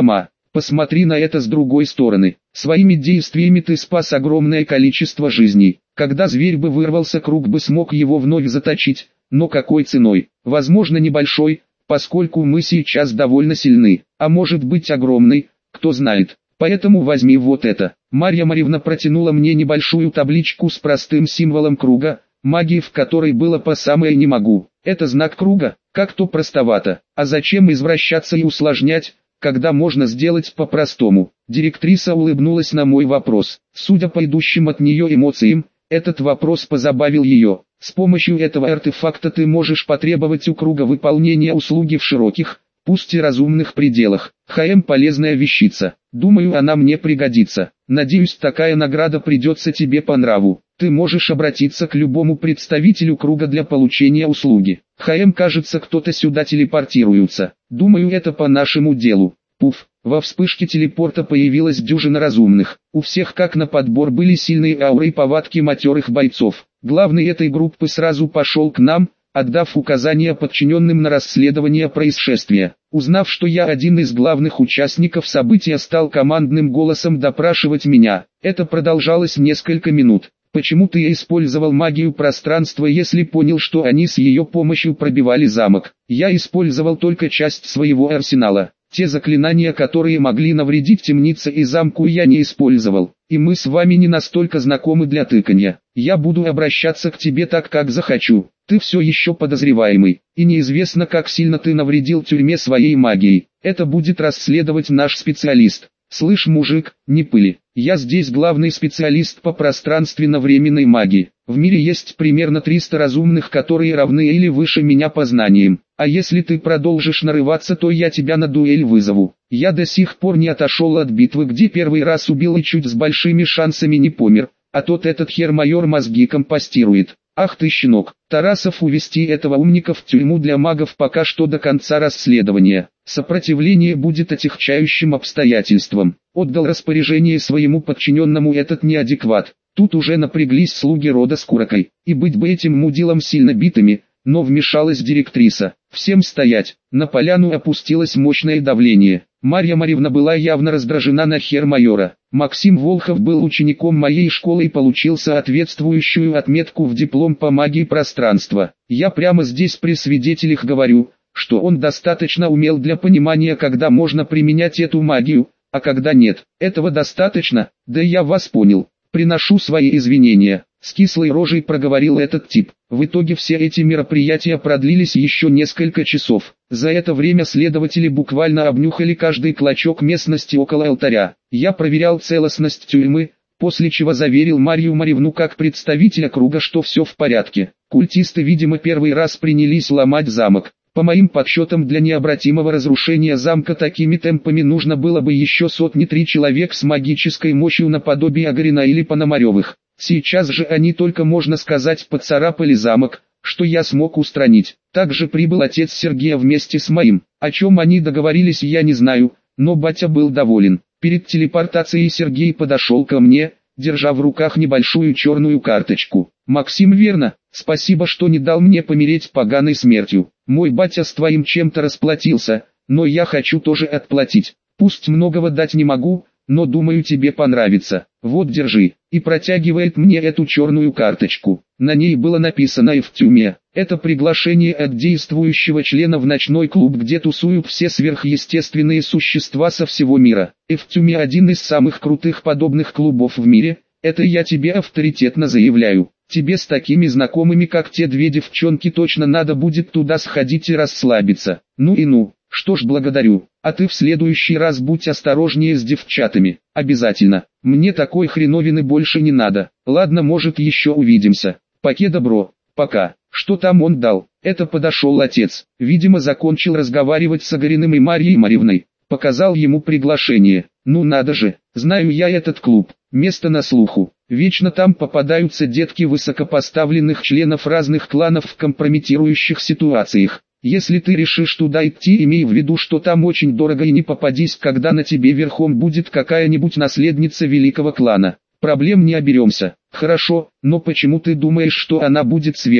A: Посмотри на это с другой стороны. Своими действиями ты спас огромное количество жизней. Когда зверь бы вырвался, круг бы смог его вновь заточить, но какой ценой? Возможно, небольшой, поскольку мы сейчас довольно сильны, а может быть огромный, кто знает. Поэтому возьми вот это. Марья Марьевна протянула мне небольшую табличку с простым символом круга, магии в которой было по самое не могу. Это знак круга, как-то простовато. А зачем извращаться и усложнять, когда можно сделать по-простому? Директриса улыбнулась на мой вопрос. Судя по идущим от нее эмоциям, этот вопрос позабавил ее. С помощью этого артефакта ты можешь потребовать у круга выполнения услуги в широких, пусть и разумных пределах. ХМ полезная вещица. Думаю, она мне пригодится. Надеюсь, такая награда придется тебе по нраву. Ты можешь обратиться к любому представителю круга для получения услуги. ХМ, кажется, кто-то сюда телепортируется. Думаю, это по нашему делу. Пуф. Во вспышке телепорта появилась дюжина разумных. У всех как на подбор были сильные ауры и повадки матерых бойцов. Главный этой группы сразу пошел к нам, отдав указания подчиненным на расследование происшествия. Узнав, что я один из главных участников события, стал командным голосом допрашивать меня. Это продолжалось несколько минут. Почему ты использовал магию пространства, если понял, что они с ее помощью пробивали замок? Я использовал только часть своего арсенала. Те заклинания, которые могли навредить темнице и замку, я не использовал. И мы с вами не настолько знакомы для тыканья. Я буду обращаться к тебе так, как захочу. Ты все еще подозреваемый, и неизвестно, как сильно ты навредил тюрьме своей магией. Это будет расследовать наш специалист. Слышь, мужик, не пыли. Я здесь главный специалист по пространственно-временной магии. В мире есть примерно триста разумных, которые равны или выше меня по знаниям. А если ты продолжишь нарываться, то я тебя на дуэль вызову. Я до сих пор не отошел от битвы, где первый раз убил и чуть с большими шансами не помер, а тот этот хер-майор мозги компостирует. Ах ты, щенок. Тарасов, увести этого умника в тюрьму для магов пока что до конца расследования. Сопротивление будет отягчающим обстоятельством. Отдал распоряжение своему подчиненному этот неадекват. Тут уже напряглись слуги рода с курокой. И быть бы этим мудилом сильно битыми, но вмешалась директриса. Всем стоять. На поляну опустилось мощное давление. Марья Марьевна была явно раздражена на хер-майора. Максим Волхов был учеником моей школы и получил соответствующую отметку в диплом по магии пространства. Я прямо здесь при свидетелях говорю, что он достаточно умел для понимания, когда можно применять эту магию, а когда нет. Этого достаточно? Да я вас понял. Приношу свои извинения. С кислой рожей проговорил этот тип. В итоге все эти мероприятия продлились еще несколько часов. За это время следователи буквально обнюхали каждый клочок местности около алтаря. Я проверял целостность тюрьмы, после чего заверил Марью Марьевну как представителя круга, что все в порядке. Культисты, видимо, первый раз принялись ломать замок. По моим подсчетам, для необратимого разрушения замка такими темпами нужно было бы еще сотни-три человек с магической мощью наподобие Агарина или Пономаревых. Сейчас же они только, можно сказать, поцарапали замок, что я смог устранить. Также прибыл отец Сергея вместе с моим. О чем они договорились, я не знаю, но батя был доволен. Перед телепортацией Сергей подошел ко мне, держа в руках небольшую черную карточку. «Максим, верно? Спасибо, что не дал мне помереть поганой смертью. Мой батя с твоим чем-то расплатился, но я хочу тоже отплатить. Пусть многого дать не могу, но думаю, тебе понравится. Вот, держи». И протягивает мне эту черную карточку. На ней было написано «И в тюрьме». Это приглашение от действующего члена в ночной клуб, где тусуют все сверхъестественные существа со всего мира. И в тюрьме один из самых крутых подобных клубов в мире. Это я тебе авторитетно заявляю. Тебе с такими знакомыми, как те две девчонки, точно надо будет туда сходить и расслабиться. Ну и ну. Что ж, благодарю. А ты в следующий раз будь осторожнее с девчатами. Обязательно. Мне такой хреновины больше не надо. Ладно, может, еще увидимся. Покеда, бро. Пока. Что там он дал? Это подошел отец. Видимо, закончил разговаривать с Агариным и Марьей Марьевной. Показал ему приглашение. Ну надо же. Знаю я этот клуб. Место на слуху. Вечно там попадаются детки высокопоставленных членов разных кланов в компрометирующих ситуациях. Если ты решишь туда идти, имей в виду, что там очень дорого, и не попадись, когда на тебе верхом будет какая-нибудь наследница великого клана. Проблем не оберемся. Хорошо, но почему ты думаешь, что она будет сверху?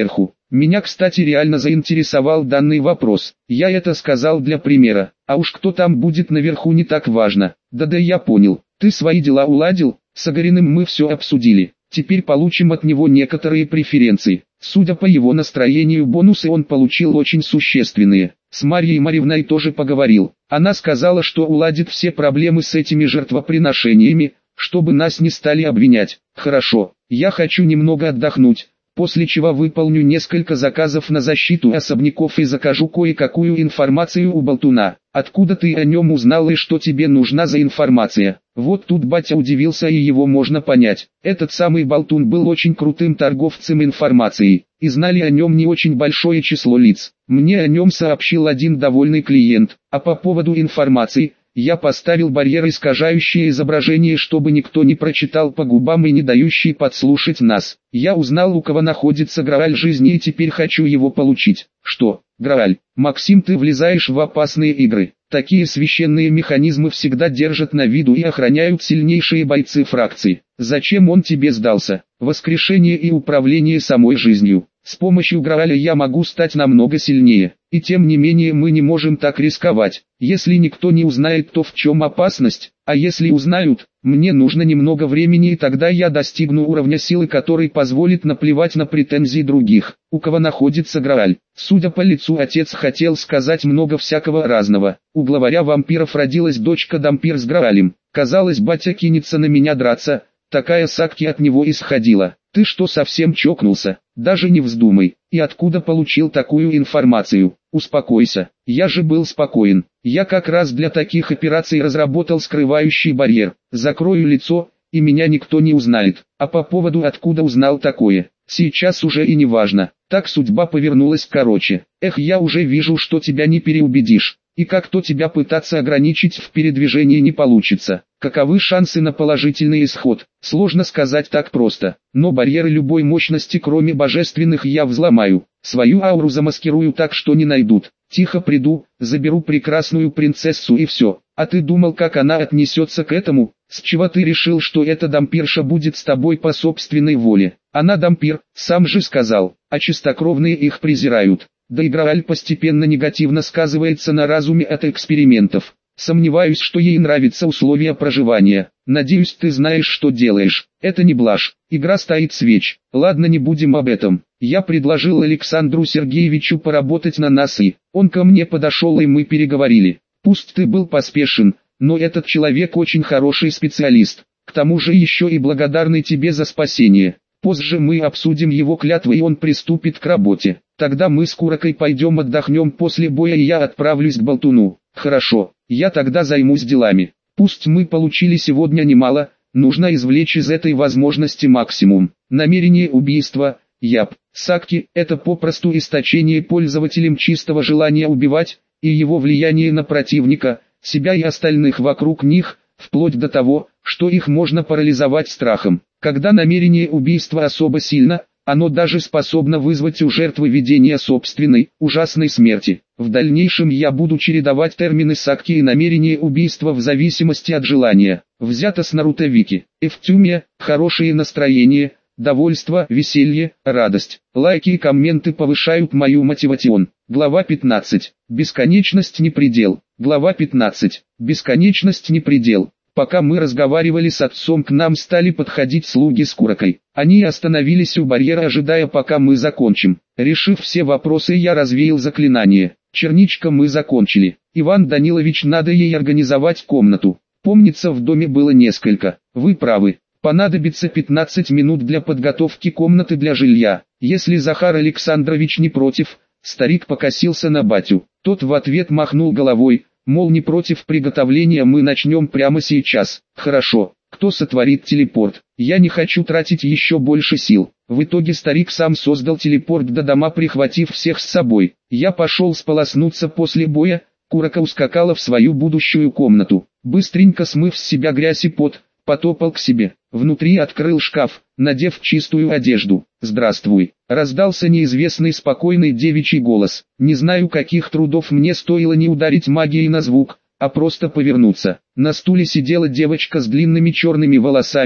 A: Меня, кстати, реально заинтересовал данный вопрос. Я это сказал для примера. А уж кто там будет наверху, не так важно. Да-да, я понял. Ты свои дела уладил? С Агариным мы все обсудили. Теперь получим от него некоторые преференции. Судя по его настроению, бонусы он получил очень существенные. С Марьей Марьевной тоже поговорил. Она сказала, что уладит все проблемы с этими жертвоприношениями, чтобы нас не стали обвинять. Хорошо, я хочу немного отдохнуть, после чего выполню несколько заказов на защиту особняков и закажу кое-какую информацию у болтуна. Откуда ты о нем узнал и что тебе нужна за информация? Вот тут батя удивился, и его можно понять. Этот самый болтун был очень крутым торговцем информацией, и знали о нем не очень большое число лиц. Мне о нем сообщил один довольный клиент, а по поводу информации – я поставил барьер, искажающий изображение, чтобы никто не прочитал по губам и не дающий подслушать нас. Я узнал, у кого находится Грааль жизни, и теперь хочу его получить. Что, Грааль? Максим, ты влезаешь в опасные игры. Такие священные механизмы всегда держат на виду и охраняют сильнейшие бойцы фракции. Зачем он тебе сдался? Воскрешение и управление самой жизнью. С помощью Грааля я могу стать намного сильнее. И тем не менее мы не можем так рисковать. Если никто не узнает, то в чем опасность? А если узнают, мне нужно немного времени, и тогда я достигну уровня силы, который позволит наплевать на претензии других. У кого находится Грааль? Судя по лицу, отец хотел сказать много всякого разного. У главаря вампиров родилась дочка-дампир с Граалем. Казалось, батя кинется на меня драться. Такая сакки от него исходила. Ты что, совсем чокнулся? Даже не вздумай. И откуда получил такую информацию? Успокойся. Я же был спокоен. Я как раз для таких операций разработал скрывающий барьер. Закрою лицо, и меня никто не узнает. А по поводу откуда узнал такое, сейчас уже и не важно. Так судьба повернулась короче. Эх, я уже вижу, что тебя не переубедишь. И как-то тебя пытаться ограничить в передвижении не получится. Каковы шансы на положительный исход? Сложно сказать так просто. Но барьеры любой мощности, кроме божественных, я взломаю. Свою ауру замаскирую так, что не найдут. Тихо приду, заберу прекрасную принцессу и все. А ты думал, как она отнесется к этому? С чего ты решил, что эта дампирша будет с тобой по собственной воле? Она дампир, сам же сказал, а чистокровные их презирают. Да и Грааль постепенно негативно сказывается на разуме от экспериментов. Сомневаюсь, что ей нравятся условия проживания. Надеюсь, ты знаешь, что делаешь. Это не блажь. Игра стоит свеч. Ладно, не будем об этом. Я предложил Александру Сергеевичу поработать на нас, и он ко мне подошел, и мы переговорили. Пусть ты был поспешен, но этот человек очень хороший специалист. К тому же еще и благодарный тебе за спасение. Позже мы обсудим его клятвы, и он приступит к работе. Тогда мы с Куракой пойдем отдохнем после боя, и я отправлюсь к болтуну. Хорошо, я тогда займусь делами. Пусть мы получили сегодня немало, нужно извлечь из этой возможности максимум. Намерение убийства, яб, сакки, это попросту источение пользователем чистого желания убивать, и его влияние на противника, себя и остальных вокруг них, вплоть до того, что их можно парализовать страхом. Когда намерение убийства особо сильно, оно даже способно вызвать у жертвы видение собственной, ужасной смерти. В дальнейшем я буду чередовать термины сакки и намерение убийства в зависимости от желания. Взято с Наруто Вики. Эфтюмия, хорошее настроение, довольство, веселье, радость. Лайки и комменты повышают мою мотивацион. Глава пятнадцать. Бесконечность не предел. Глава пятнадцать. Бесконечность не предел. Пока мы разговаривали с отцом, к нам стали подходить слуги с Куракой. Они остановились у барьера, ожидая, пока мы закончим. Решив все вопросы, я развеял заклинание. Черничка, мы закончили. Иван Данилович, надо ей организовать комнату. Помнится, в доме было несколько. Вы правы. Понадобится пятнадцать минут для подготовки комнаты для жилья. Если Захар Александрович не против, старик покосился на батю. Тот в ответ махнул головой. Мол, не против приготовления, мы начнем прямо сейчас. Хорошо, кто сотворит телепорт? Я не хочу тратить еще больше сил. В итоге старик сам создал телепорт до дома, прихватив всех с собой. Я пошел сполоснуться после боя, Курака ускакала в свою будущую комнату. Быстренько смыв с себя грязь и пот, потопал к себе. Внутри открыл шкаф, надев чистую одежду. «Здравствуй!» — раздался неизвестный спокойный девичий голос. Не знаю, каких трудов мне стоило не ударить магией на звук, а просто повернуться. На стуле сидела девочка с длинными черными волосами,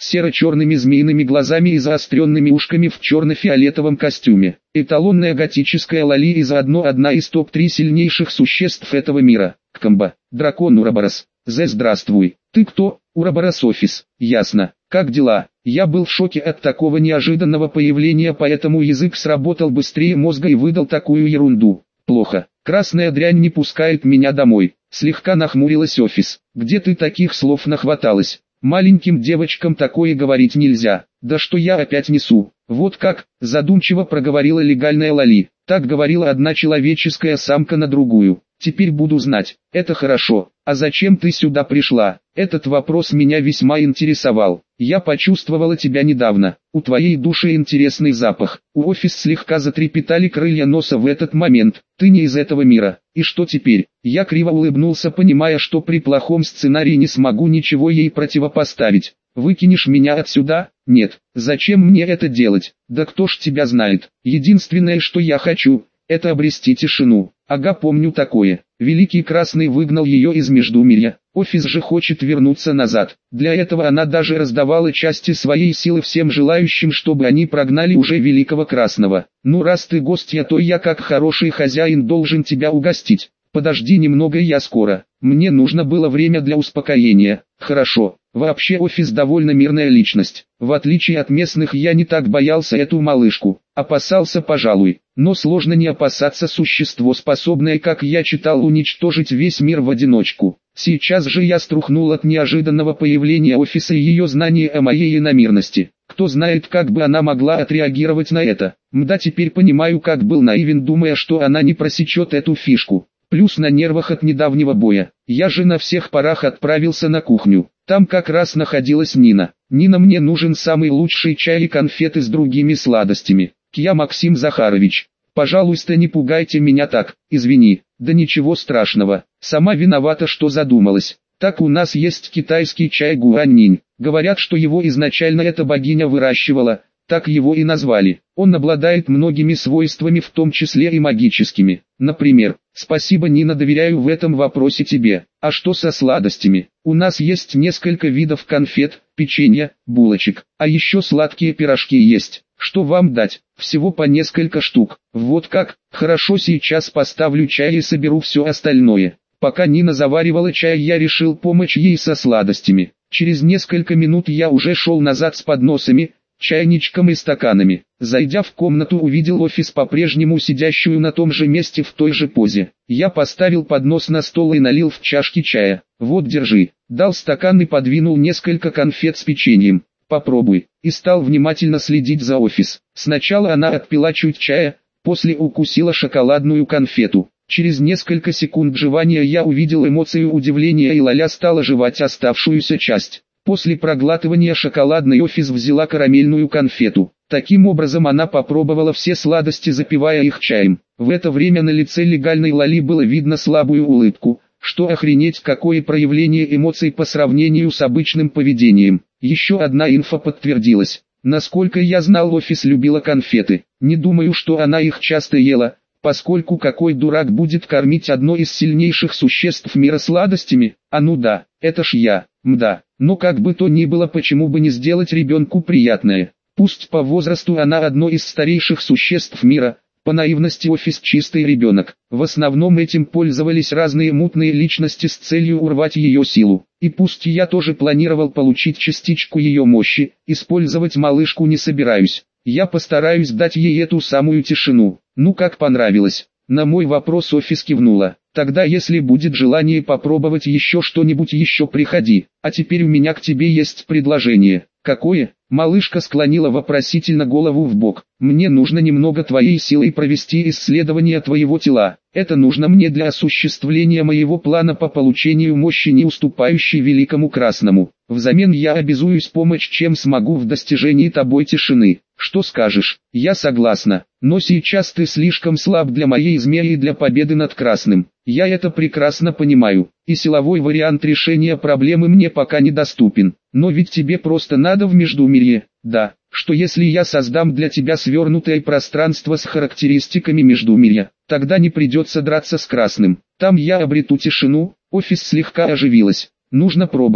A: серо-черными змеиными глазами и заостренными ушками в черно-фиолетовом костюме. Эталонная готическая Лали и заодно одна из топ три сильнейших существ этого мира. Кхамба, дракон Ураборос. Зе, здравствуй. Ты кто? Ураборос Офис. Ясно. Как дела? Я был в шоке от такого неожиданного появления, поэтому язык сработал быстрее мозга и выдал такую ерунду. Плохо. Красная дрянь не пускает меня домой. Слегка нахмурилась Офис. Где ты таких слов нахваталась? Маленьким девочкам такое говорить нельзя. Да что я опять несу? Вот как, задумчиво проговорила легальная Лали. Так говорила одна человеческая самка на другую. Теперь буду знать. Это хорошо. А зачем ты сюда пришла? Этот вопрос меня весьма интересовал. Я почувствовала тебя недавно. У твоей души интересный запах. У Офис слегка затрепетали крылья носа в этот момент. Ты не из этого мира. И что теперь? Я криво улыбнулся, понимая, что при плохом сценарии не смогу ничего ей противопоставить. Выкинешь меня отсюда? Нет. Зачем мне это делать? Да кто ж тебя знает. Единственное, что я хочу, это обрести тишину. Ага, помню такое. Великий Красный выгнал ее из Междумирья. Офис же хочет вернуться назад. Для этого она даже раздавала части своей силы всем желающим, чтобы они прогнали уже Великого Красного. Ну раз ты гостья, то я как хороший хозяин должен тебя угостить. Подожди немного, я скоро. Мне нужно было время для успокоения. Хорошо. Вообще Офис довольно мирная личность. В отличие от местных, я не так боялся эту малышку. Опасался, пожалуй. Но сложно не опасаться существо, способное, как я читал, уничтожить весь мир в одиночку. Сейчас же я струхнул от неожиданного появления Офиса и ее знания о моей иномирности. Кто знает, как бы она могла отреагировать на это. Мда, теперь понимаю, как был наивен, думая, что она не просечет эту фишку. Плюс на нервах от недавнего боя. Я же на всех парах отправился на кухню. Там как раз находилась Нина. Нина, мне нужен самый лучший чай и конфеты с другими сладостями. Кья Максим Захарович. Пожалуйста, не пугайте меня так. Извини. Да ничего страшного. Сама виновата, что задумалась. Так, у нас есть китайский чай Гуаннинь. Говорят, что его изначально эта богиня выращивала. Так его и назвали. Он обладает многими свойствами, в том числе и магическими. Например, спасибо, Нина, доверяю в этом вопросе тебе. А что со сладостями? У нас есть несколько видов конфет, печенья, булочек. А еще сладкие пирожки есть. Что вам дать? Всего по несколько штук. Вот как? Хорошо, сейчас поставлю чай и соберу все остальное. Пока Нина заваривала чай, я решил помочь ей со сладостями. Через несколько минут я уже шел назад с подносами, чайничком и стаканами. Зайдя в комнату, увидел Офис, по-прежнему сидящую на том же месте в той же позе. Я поставил поднос на стол и налил в чашки чая. Вот, держи. Дал стакан и подвинул несколько конфет с печеньем. Попробуй. И стал внимательно следить за Офис. Сначала она отпила чуть чая, после укусила шоколадную конфету. Через несколько секунд жевания я увидел эмоцию удивления, и Лаля стала жевать оставшуюся часть. После проглатывания шоколадной Офис взяла карамельную конфету. Таким образом она попробовала все сладости, запивая их чаем. В это время на лице легальной Лали было видно слабую улыбку, что охренеть какое проявление эмоций по сравнению с обычным поведением. Еще одна инфа подтвердилась. Насколько я знал, Офис любила конфеты. Не думаю, что она их часто ела, поскольку какой дурак будет кормить одно из сильнейших существ мира сладостями? А ну да, это ж я, мда. Но как бы то ни было, почему бы не сделать ребенку приятное? Пусть по возрасту она одно из старейших существ мира, по наивности Офис чистый ребенок. В основном этим пользовались разные мутные личности с целью урвать ее силу. И пусть я тоже планировал получить частичку ее мощи, использовать малышку не собираюсь. Я постараюсь дать ей эту самую тишину. Ну, как понравилось? На мой вопрос Офис кивнула. Тогда, если будет желание попробовать еще что-нибудь, еще приходи. А теперь у меня к тебе есть предложение. Какое? Малышка склонила вопросительно голову в бок. Мне нужно немного твоей силой провести исследование твоего тела. Это нужно мне для осуществления моего плана по получению мощи, не уступающей Великому Красному. Взамен я обязуюсь помочь, чем смогу, в достижении тобой тишины. Что скажешь? Я согласна. Но сейчас ты слишком слаб для моей змеи и для победы над Красным. Я это прекрасно понимаю. И силовой вариант решения проблемы мне пока недоступен. Но ведь тебе просто надо в Междумирье. Да. Что если я создам для тебя свернутое пространство с характеристиками Междумирья? Тогда не придется драться с Красным. Там я обрету тишину. Офис слегка оживилась. Нужно пробовать.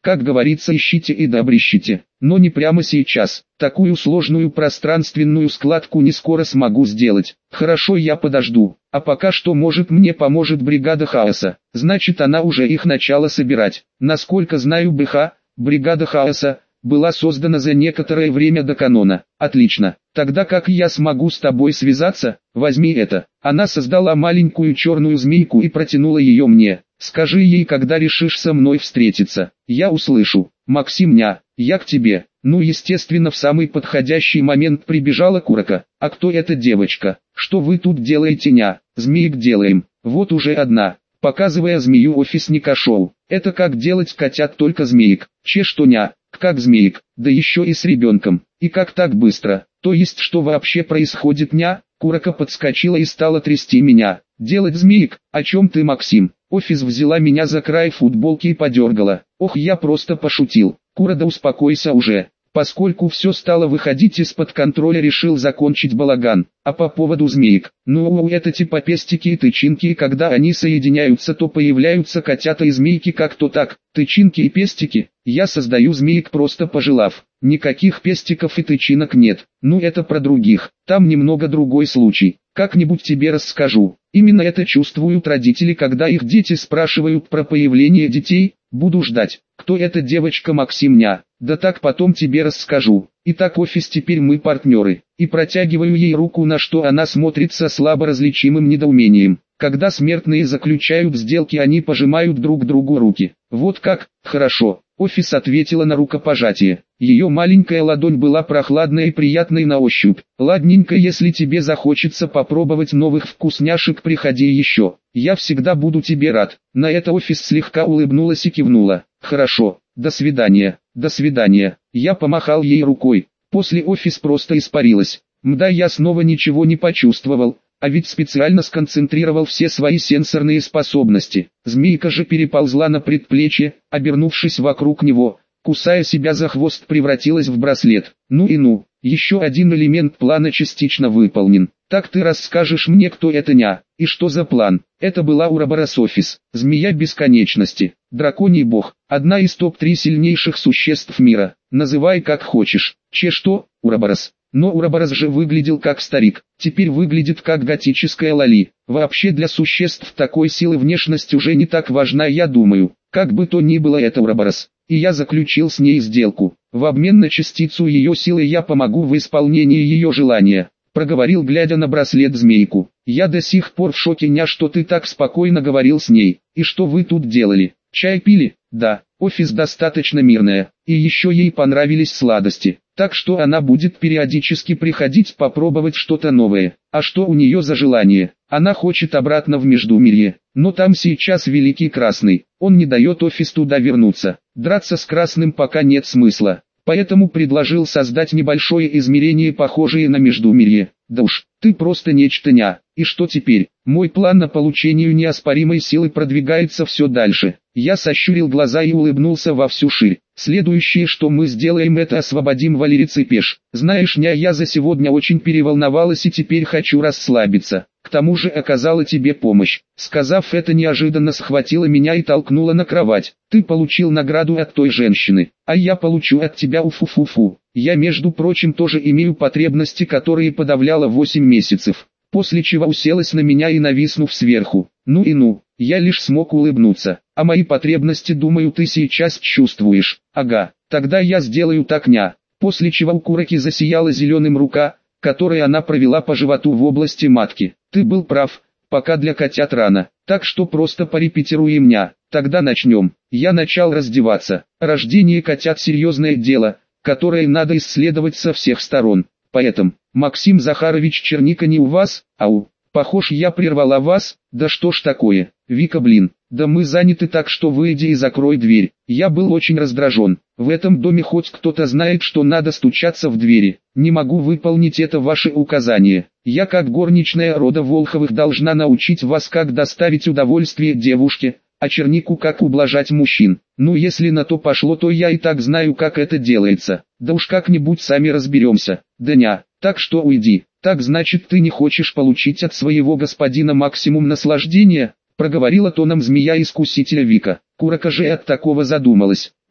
A: Как говорится, ищите и добрищите, но не прямо сейчас. Такую сложную пространственную складку не скоро смогу сделать. Хорошо, я подожду. А пока что, может, мне поможет бригада хаоса. Значит, она уже их начала собирать. Насколько знаю, БХ, бригада хаоса, была создана за некоторое время до канона. Отлично. Тогда как я смогу с тобой связаться? Возьми это. Она создала маленькую черную змейку и протянула ее мне. Скажи ей, когда решишь со мной встретиться. Я услышу. Максим, ня, я к тебе. Ну, естественно, в самый подходящий момент прибежала Куроко. А кто эта девочка? Что вы тут делаете, ня? Змеек делаем. Вот уже одна. Показывая змею офисника шоу. Это как делать котят, только змеек. Че что, ня? Как змеек, да еще и с ребенком. И как так быстро? То есть что вообще происходит, ня? Куроко подскочила и стала трясти меня. Делать змеек? О чем ты, Максим? Офис взяла меня за край футболки и подергала. Ох, я просто пошутил. Кура, да успокойся уже. Поскольку все стало выходить из-под контроля, решил закончить балаган. А по поводу змеек, ну это типа пестики и тычинки, и когда они соединяются, то появляются котята и змейки, как-то так. Тычинки и пестики, я создаю змеек, просто пожелав. Никаких пестиков и тычинок нет. Ну это про других, там немного другой случай. Как-нибудь тебе расскажу. Именно это чувствуют родители, когда их дети спрашивают про появление детей. Буду ждать. Кто эта девочка, Максим, ня? Да так потом тебе расскажу. Итак, офис, теперь мы партнеры. И протягиваю ей руку, на что она смотрит со слабо различимым недоумением. Когда смертные заключают сделки, они пожимают друг другу руки. Вот как? Хорошо. Офис ответила на рукопожатие. Ее маленькая ладонь была прохладной и приятной на ощупь. Ладненько, если тебе захочется попробовать новых вкусняшек, приходи еще. Я всегда буду тебе рад. На это офис слегка улыбнулась и кивнула. Хорошо. До свидания. До свидания. Я помахал ей рукой. После офис просто испарилась. Мда, я снова ничего не почувствовал. А ведь специально сконцентрировал все свои сенсорные способности. Змейка же переползла на предплечье, обернувшись вокруг него, кусая себя за хвост, превратилась в браслет. Ну и ну, еще один элемент плана частично выполнен. Так ты расскажешь мне, кто это, ня? И что за план? Это была Уроборос Офис, змея бесконечности, драконий бог, одна из топ три сильнейших существ мира. Называй как хочешь. Че что, Уроборос? Но Уроборос же выглядел как старик, теперь выглядит как готическая Лали. Вообще для существ такой силы внешность уже не так важна, я думаю. Как бы то ни было, это Уроборос. И я заключил с ней сделку. В обмен на частицу ее силы я помогу в исполнении ее желания. Проговорил, глядя на браслет змейку. Я до сих пор в шоке, ня, что ты так спокойно говорил с ней. И что вы тут делали? Чай пили? Да. Офис достаточно мирная. И еще ей понравились сладости. Так что она будет периодически приходить попробовать что-то новое. А что у нее за желание? Она хочет обратно в Междумирье. Но там сейчас Великий Красный. Он не дает офис туда вернуться. Драться с Красным пока нет смысла. Поэтому предложил создать небольшое измерение, похожее на Междумирье. Да уж, ты просто нечто, ня. И что теперь? Мой план на получение неоспоримой силы продвигается все дальше. Я сощурил глаза и улыбнулся во всю ширь. Следующее, что мы сделаем, это освободим Валерицепеш. Знаешь, ня, я за сегодня очень переволновалась и теперь хочу расслабиться. К тому же оказала тебе помощь. Сказав это, неожиданно схватила меня и толкнула на кровать. Ты получил награду от той женщины, а я получу от тебя уфу-фу-фу. Я, между прочим, тоже имею потребности, которые подавляла восемь месяцев. После чего уселась на меня и, нависнув сверху. Ну и ну, я лишь смог улыбнуться. А мои потребности, думаю, ты сейчас чувствуешь. Ага, тогда я сделаю так, ня. После чего у Куроки засияла зеленым рука, которой она провела по животу в области матки. Ты был прав, пока для котят рано. Так что просто порепетируем, ня. Тогда начнем. Я начал раздеваться. Рождение котят серьезное дело, которое надо исследовать со всех сторон. Поэтому, Максим Захарович, Черника не у вас, ау. Похож, я прервала вас, да что ж такое, Вика, блин, да мы заняты, так что выйди и закрой дверь. Я был очень раздражен. В этом доме хоть кто-то знает, что надо стучаться в двери. Не могу выполнить это ваше указание. Я, как горничная рода Волховых, должна научить вас, как доставить удовольствие девушке, а Чернику, как ублажать мужчин. Ну, если на то пошло, то я и так знаю, как это делается. Да уж как-нибудь сами разберемся. Да ня, так что уйди. Так значит, ты не хочешь получить от своего господина максимум наслаждения? Проговорила тоном змея-искусителя Вика. Куроко же от такого задумалась.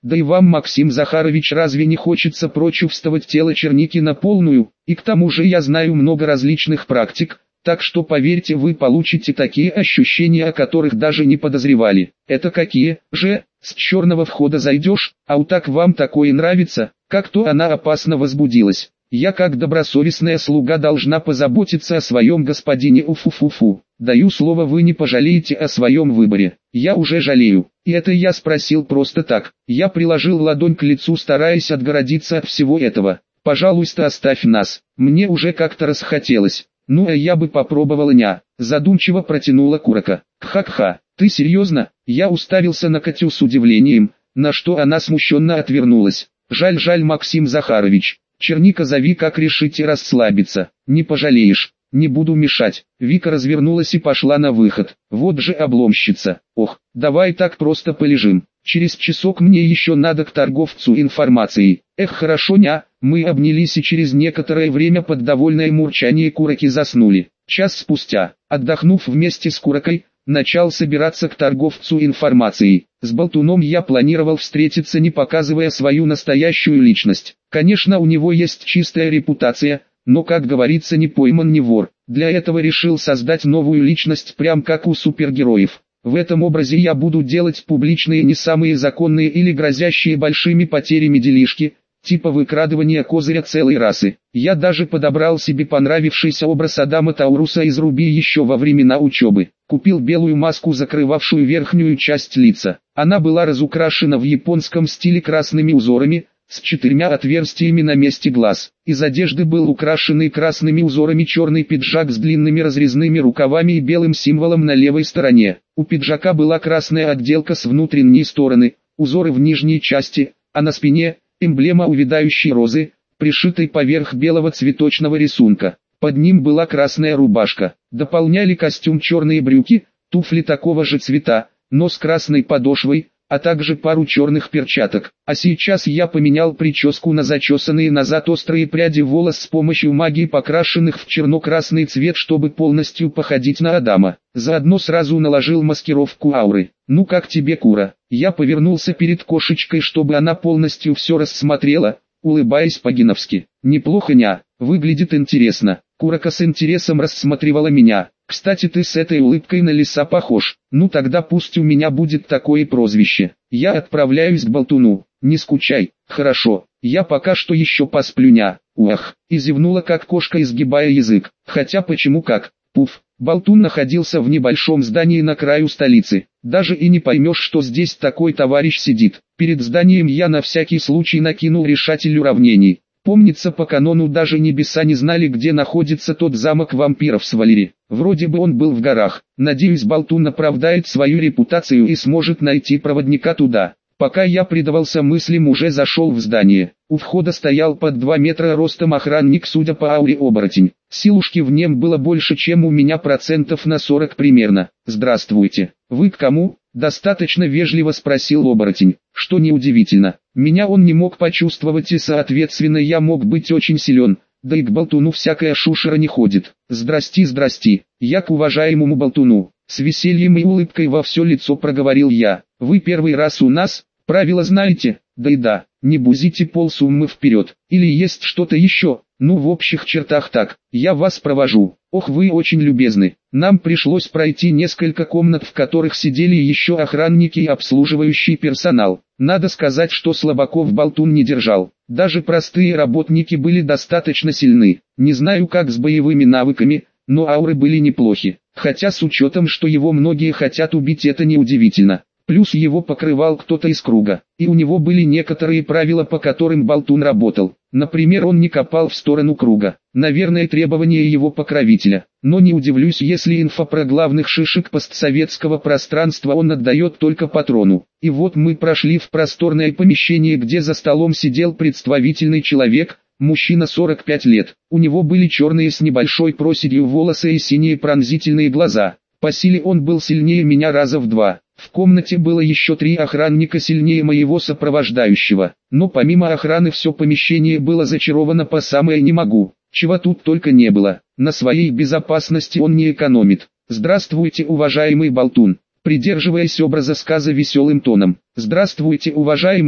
A: Да и вам, Максим Захарович, разве не хочется прочувствовать тело черники на полную? И к тому же я знаю много различных практик, так что поверьте, вы получите такие ощущения, о которых даже не подозревали. Это какие же? С черного входа зайдешь, а у так вам такое нравится? Как-то она опасно возбудилась. Я как добросовестная слуга должна позаботиться о своем господине. Уфу-фу-фу. Даю слово, вы не пожалеете о своем выборе. Я уже жалею. И это я спросил просто так. Я приложил ладонь к лицу, стараясь отгородиться от всего этого. Пожалуйста, оставь нас. Мне уже как-то расхотелось. Ну а я бы попробовала, ня. Задумчиво протянула Куроко. Ха-ха, ты серьезно? Я уставился на Катю с удивлением, на что она смущенно отвернулась. Жаль, жаль, Максим Захарович. Черника, зови, как решите расслабиться. Не пожалеешь. Не буду мешать. Вика развернулась и пошла на выход. Вот же обломщица. Ох, давай так просто полежим. Через часок мне еще надо к торговцу информацией. Эх, хорошо, ня. Мы обнялись и через некоторое время под довольное мурчание Куроки заснули. Час спустя, отдохнув вместе с Курокой, начал собираться к торговцу информацией. С болтуном я планировал встретиться, не показывая свою настоящую личность. Конечно, у него есть чистая репутация, но, как говорится, не пойман, не вор. Для этого решил создать новую личность, прям как у супергероев. В этом образе я буду делать публичные не самые законные или грозящие большими потерями делишки, типа выкрадывания козыря целой расы. Я даже подобрал себе понравившийся образ Адама Тауруса из Руби еще во времена учебы. Купил белую маску, закрывавшую верхнюю часть лица. Она была разукрашена в японском стиле красными узорами, с четырьмя отверстиями на месте глаз. Из одежды был украшенный красными узорами черный пиджак с длинными разрезными рукавами и белым символом на левой стороне. У пиджака была красная отделка с внутренней стороны, узоры в нижней части, а на спине – эмблема увядающей розы, пришитой поверх белого цветочного рисунка. Под ним была красная рубашка. Дополняли костюм черные брюки, туфли такого же цвета, но с красной подошвой, а также пару черных перчаток. А сейчас я поменял прическу на зачесанные назад острые пряди волос с помощью магии, покрашенных в черно-красный цвет, чтобы полностью походить на Адама. Заодно сразу наложил маскировку ауры. «Ну как тебе, Кура?» Я повернулся перед кошечкой, чтобы она полностью все рассмотрела, улыбаясь по-геновски. «Неплохо, ня, выглядит интересно». Куроко с интересом рассматривала меня. «Кстати, ты с этой улыбкой на лиса похож. Ну тогда пусть у меня будет такое прозвище. Я отправляюсь к болтуну. Не скучай». «Хорошо, я пока что еще посплю, ня». «Уах», и зевнула как кошка, изгибая язык. Хотя почему как? Пуф. Болтун находился в небольшом здании на краю столицы. Даже и не поймешь, что здесь такой товарищ сидит. Перед зданием я на всякий случай накинул решатель уравнений. Помнится, по канону даже небеса не знали, где находится тот замок вампиров с Валери. Вроде бы он был в горах. Надеюсь, болтун оправдает свою репутацию и сможет найти проводника туда. Пока я предавался мыслям, уже зашел в здание. У входа стоял под два метра ростом охранник, судя по ауре оборотень. Силушки в нем было больше, чем у меня, процентов на сорок примерно. «Здравствуйте. Вы к кому?» — достаточно вежливо спросил оборотень. Что неудивительно. Меня он не мог почувствовать, и соответственно я мог быть очень силен. Да и к болтуну всякая шушера не ходит. «Здрасти, здрасти. Я к уважаемому болтуну». С весельем и улыбкой во все лицо проговорил я. «Вы первый раз у нас? Правила знаете?» «Да и да, не бузите полсуммы вперед. Или есть что-то еще?» «Ну, в общих чертах так. Я вас провожу». «Ох, вы очень любезны. Нам пришлось пройти несколько комнат, в которых сидели еще охранники и обслуживающий персонал. Надо сказать, что слабаков болтун не держал. Даже простые работники были достаточно сильны. Не знаю, как с боевыми навыками, но ауры были неплохи. Хотя с учетом, что его многие хотят убить, это неудивительно. Плюс его покрывал кто-то из круга, и у него были некоторые правила, по которым болтун работал. Например, он не копал в сторону круга. Наверное, требования его покровителя. Но не удивлюсь, если инфа про главных шишек постсоветского пространства он отдает только патрону. И вот мы прошли в просторное помещение, где за столом сидел представительный человек, мужчина сорок пять лет. У него были черные с небольшой проседью волосы и синие пронзительные глаза. По силе он был сильнее меня раза в два. В комнате было еще три охранника сильнее моего сопровождающего. Но помимо охраны все помещение было зачаровано по самое не могу. Чего тут только не было. На своей безопасности он не экономит. «Здравствуйте, уважаемый болтун». Придерживаясь образа сказа веселым тоном. «Здравствуйте, уважаемый,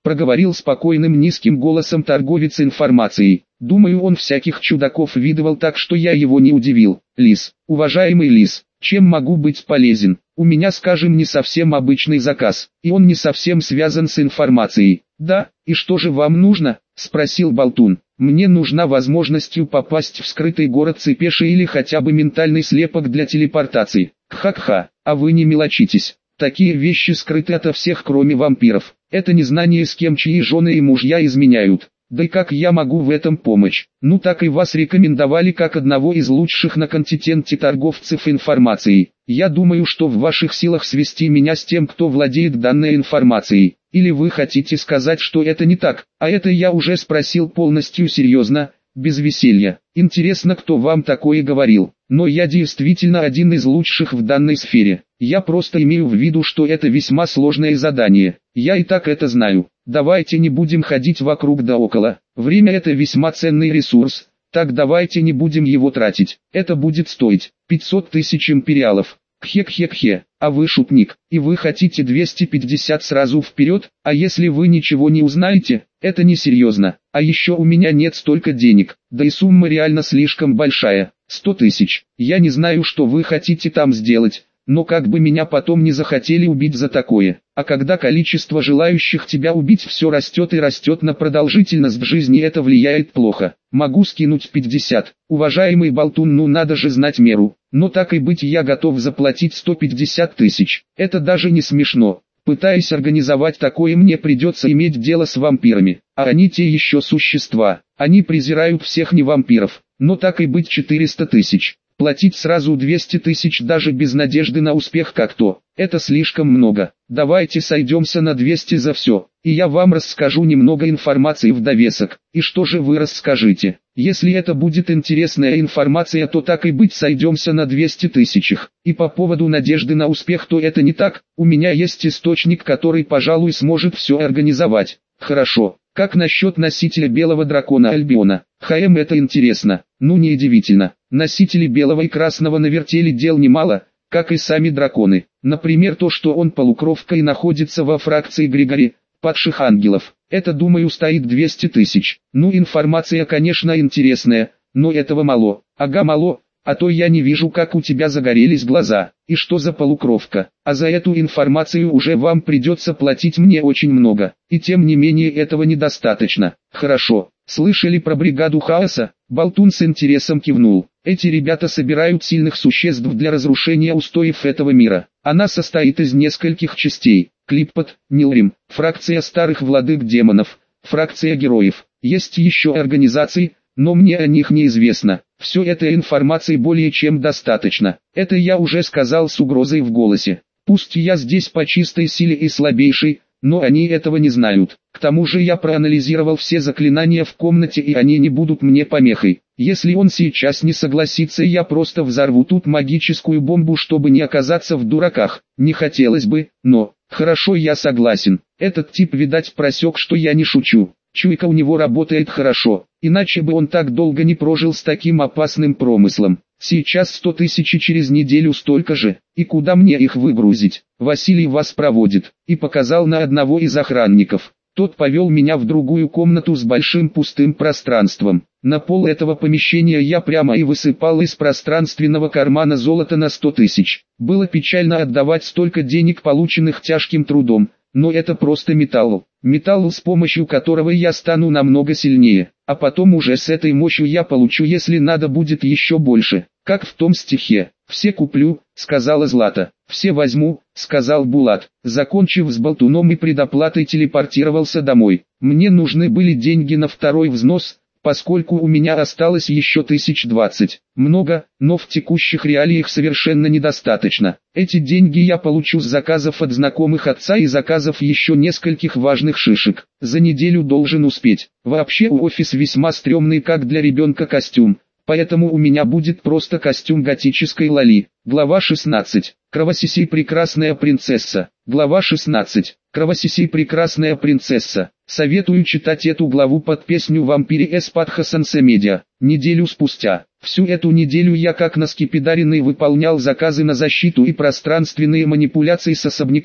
A: проговорил спокойным низким голосом торговец информацией. Думаю, он всяких чудаков видывал, так что я его не удивил. Лис, уважаемый Лис, чем могу быть полезен? У меня, скажем, не совсем обычный заказ, и он не совсем связан с информацией. Да, и что же вам нужно? Спросил Болтун. Мне нужна возможностью попасть в скрытый город Цепеши или хотя бы ментальный слепок для телепортации. Ха-ха, а вы не мелочитесь. Такие вещи скрыты ото всех, кроме вампиров. Это незнание, с кем чьи жены и мужья изменяют. Да и как я могу в этом помочь? Ну так и вас рекомендовали как одного из лучших на континенте торговцев информацией. Я думаю, что в ваших силах свести меня с тем, кто владеет данной информацией. Или вы хотите сказать, что это не так? А это я уже спросил полностью серьезно, без веселья. Интересно, кто вам такое говорил? Но я действительно один из лучших в данной сфере. Я просто имею в виду, что это весьма сложное задание. Я и так это знаю. Давайте не будем ходить вокруг да около. Время — это весьма ценный ресурс, так давайте не будем его тратить. Это будет стоить пятьсот тысяч империалов. Кхе-кхе-кхе, а вы шутник, и вы хотите двести пятьдесят сразу вперед, а если вы ничего не узнаете, это несерьезно. А еще у меня нет столько денег, да и сумма реально слишком большая, сто тысяч. Я не знаю, что вы хотите там сделать, но как бы меня потом не захотели убить за такое. А когда количество желающих тебя убить все растет и растет, на продолжительность в жизни это влияет плохо. Могу скинуть пятьдесят. Уважаемый Болтун, ну надо же знать меру. Но так и быть, я готов заплатить сто пятьдесят тысяч. Это даже не смешно. Пытаясь организовать такое, мне придется иметь дело с вампирами. А они те еще существа. Они презирают всех не вампиров. Но так и быть, четыреста тысяч. Платить сразу двести тысяч даже без надежды на успех как то. Это слишком много. Давайте сойдемся на двести за все, и я вам расскажу немного информации в довесок. И что же вы расскажете? Если это будет интересная информация, то так и быть, сойдемся на двести тысячах. И по поводу надежды на успех, то это не так. У меня есть источник, который, пожалуй, сможет все организовать. Хорошо. Как насчет носителя белого дракона Альбиона? ХМ, это интересно. Ну, неудивительно. Носители белого и красного навертели дел немало, как и сами драконы. Например, то, что он полукровка и находится во фракции Григори, падших ангелов. Это, думаю, стоит двести тысяч. Ну, информация, конечно, интересная, но этого мало. Ага, мало. А то я не вижу, как у тебя загорелись глаза. И что за полукровка? А за эту информацию уже вам придется платить мне очень много. И тем не менее этого недостаточно. Хорошо. Слышали про бригаду хаоса? Болтун с интересом кивнул. Эти ребята собирают сильных существ для разрушения устоев этого мира. Она состоит из нескольких частей. Клиппот, Нилрим, фракция старых владык демонов, фракция героев. Есть еще организации, но мне о них неизвестно. Все это информации более чем достаточно. Это я уже сказал с угрозой в голосе. Пусть я здесь по чистой силе и слабейший, но они этого не знают. К тому же я проанализировал все заклинания в комнате, и они не будут мне помехой. Если он сейчас не согласится, я просто взорву тут магическую бомбу, чтобы не оказаться в дураках. Не хотелось бы, но... Хорошо, я согласен. Этот тип, видать, просек, что я не шучу. Чуйка у него работает хорошо, иначе бы он так долго не прожил с таким опасным промыслом. Сейчас сто тысяч и через неделю столько же, и куда мне их выгрузить? Василий вас проводит, и показал на одного из охранников. Тот повел меня в другую комнату с большим пустым пространством. На пол этого помещения я прямо и высыпал из пространственного кармана золото на сто тысяч. Было печально отдавать столько денег, полученных тяжким трудом, но это просто металл. Металл, с помощью которого я стану намного сильнее, а потом уже с этой мощью я получу, если надо будет, еще больше. Как в том стихе. «Все куплю», — сказала Злата. «Все возьму», — сказал Булат. Закончив с болтуном и предоплатой, телепортировался домой. Мне нужны были деньги на второй взнос, поскольку у меня осталось еще тысяч двадцать. Много, но в текущих реалиях совершенно недостаточно. Эти деньги я получу с заказов от знакомых отца и заказов еще нескольких важных шишек. За неделю должен успеть. Вообще, офис весьма стрёмный, как для ребенка костюм. Поэтому у меня будет просто костюм готической Лали. Глава шестнадцать. Кровосиси прекрасная принцесса. Глава шестнадцать. Кровосиси прекрасная принцесса. Советую читать эту главу под песню «Вампири Эспадха Сансемедиа». Неделю спустя. Всю эту неделю я как наскепидаренный выполнял заказы на защиту и пространственные манипуляции с особняками.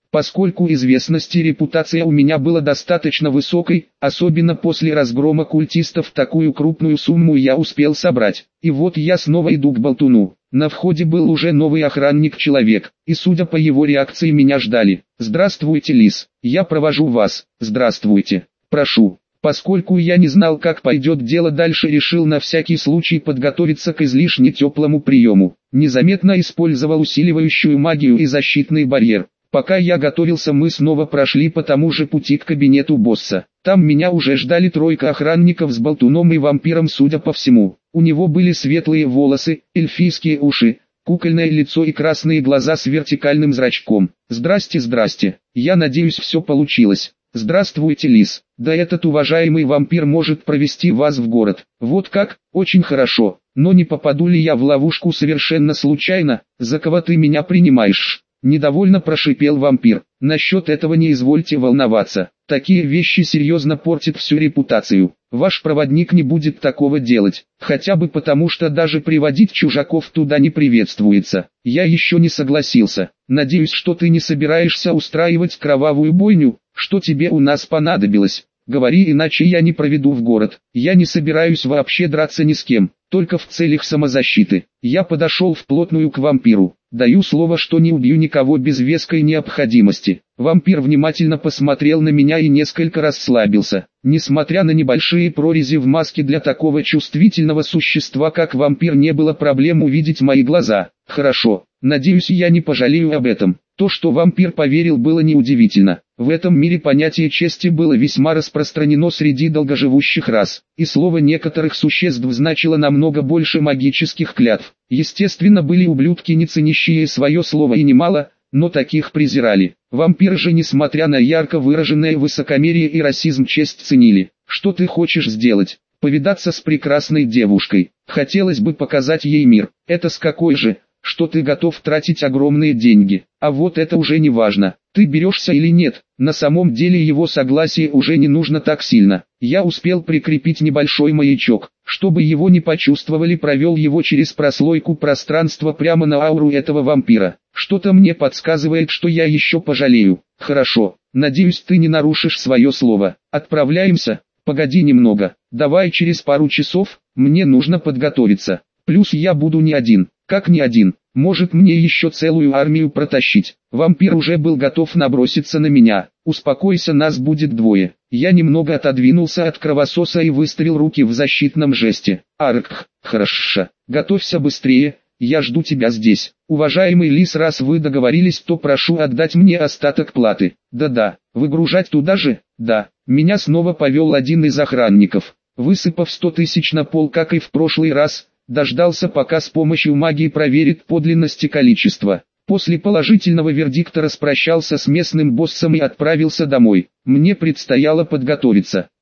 A: Поскольку известность и репутация у меня была достаточно высокой, особенно после разгрома культистов, такую крупную сумму я успел собрать. И вот я снова иду к болтуну. На входе был уже новый охранник-человек, и судя по его реакции меня ждали. «Здравствуйте, Лис, я провожу вас». «Здравствуйте, прошу». Поскольку я не знал, как пойдет дело дальше, решил на всякий случай подготовиться к излишне теплому приему. Незаметно использовал усиливающую магию и защитный барьер. Пока я готовился, мы снова прошли по тому же пути к кабинету босса. Там меня уже ждали тройка охранников с болтуном и вампиром, судя по всему. У него были светлые волосы, эльфийские уши, кукольное лицо и красные глаза с вертикальным зрачком. «Здрасте, здрасте. Я надеюсь, все получилось». «Здравствуйте, Лис. Да этот уважаемый вампир может провести вас в город». «Вот как? Очень хорошо. Но не попаду ли я в ловушку совершенно случайно? За кого ты меня принимаешь?» Недовольно прошипел вампир. «Насчет этого не извольте волноваться. Такие вещи серьезно портят всю репутацию. Ваш проводник не будет такого делать. Хотя бы потому, что даже приводить чужаков туда не приветствуется. Я еще не согласился. Надеюсь, что ты не собираешься устраивать кровавую бойню. Что тебе у нас понадобилось? Говори, иначе я не проведу в город. Я не собираюсь вообще драться ни с кем, только в целях самозащиты». Я подошел вплотную к вампиру. «Даю слово, что не убью никого без веской необходимости». Вампир внимательно посмотрел на меня и несколько расслабился. Несмотря на небольшие прорези в маске, для такого чувствительного существа, как вампир, не было проблем увидеть мои глаза. «Хорошо, надеюсь, я не пожалею об этом». То, что вампир поверил, было неудивительно. В этом мире понятие чести было весьма распространено среди долгоживущих рас, и слово некоторых существ значило намного больше магических клятв. Естественно, были ублюдки, не ценящие свое слово, и немало, но таких презирали. Вампиры же, несмотря на ярко выраженное высокомерие и расизм, честь ценили. «Что ты хочешь сделать?» «Повидаться с прекрасной девушкой. Хотелось бы показать ей мир». «Это с какой же?» «Что ты готов тратить огромные деньги. А вот это уже не важно, ты берешься или нет». На самом деле его согласие уже не нужно так сильно. Я успел прикрепить небольшой маячок, чтобы его не почувствовали, провел его через прослойку пространства прямо на ауру этого вампира. Что-то мне подсказывает, что я еще пожалею. «Хорошо, надеюсь, ты не нарушишь свое слово. Отправляемся?» «Погоди немного, давай через пару часов, мне нужно подготовиться. Плюс я буду не один». «Как не один? Может, мне еще целую армию протащить?» Вампир уже был готов наброситься на меня. «Успокойся, нас будет двое». Я немного отодвинулся от кровососа и выставил руки в защитном жесте. «Арк, хорошо. Готовься быстрее, я жду тебя здесь». «Уважаемый Лис, раз вы договорились, то прошу отдать мне остаток платы». «Да-да, выгружать туда же?» «Да». Меня снова повел один из охранников. Высыпав сто тысяч на пол, как и в прошлый раз, дождался, пока с помощью магии проверит подлинность и количество. После положительного вердикта распрощался с местным боссом и отправился домой. Мне предстояло подготовиться.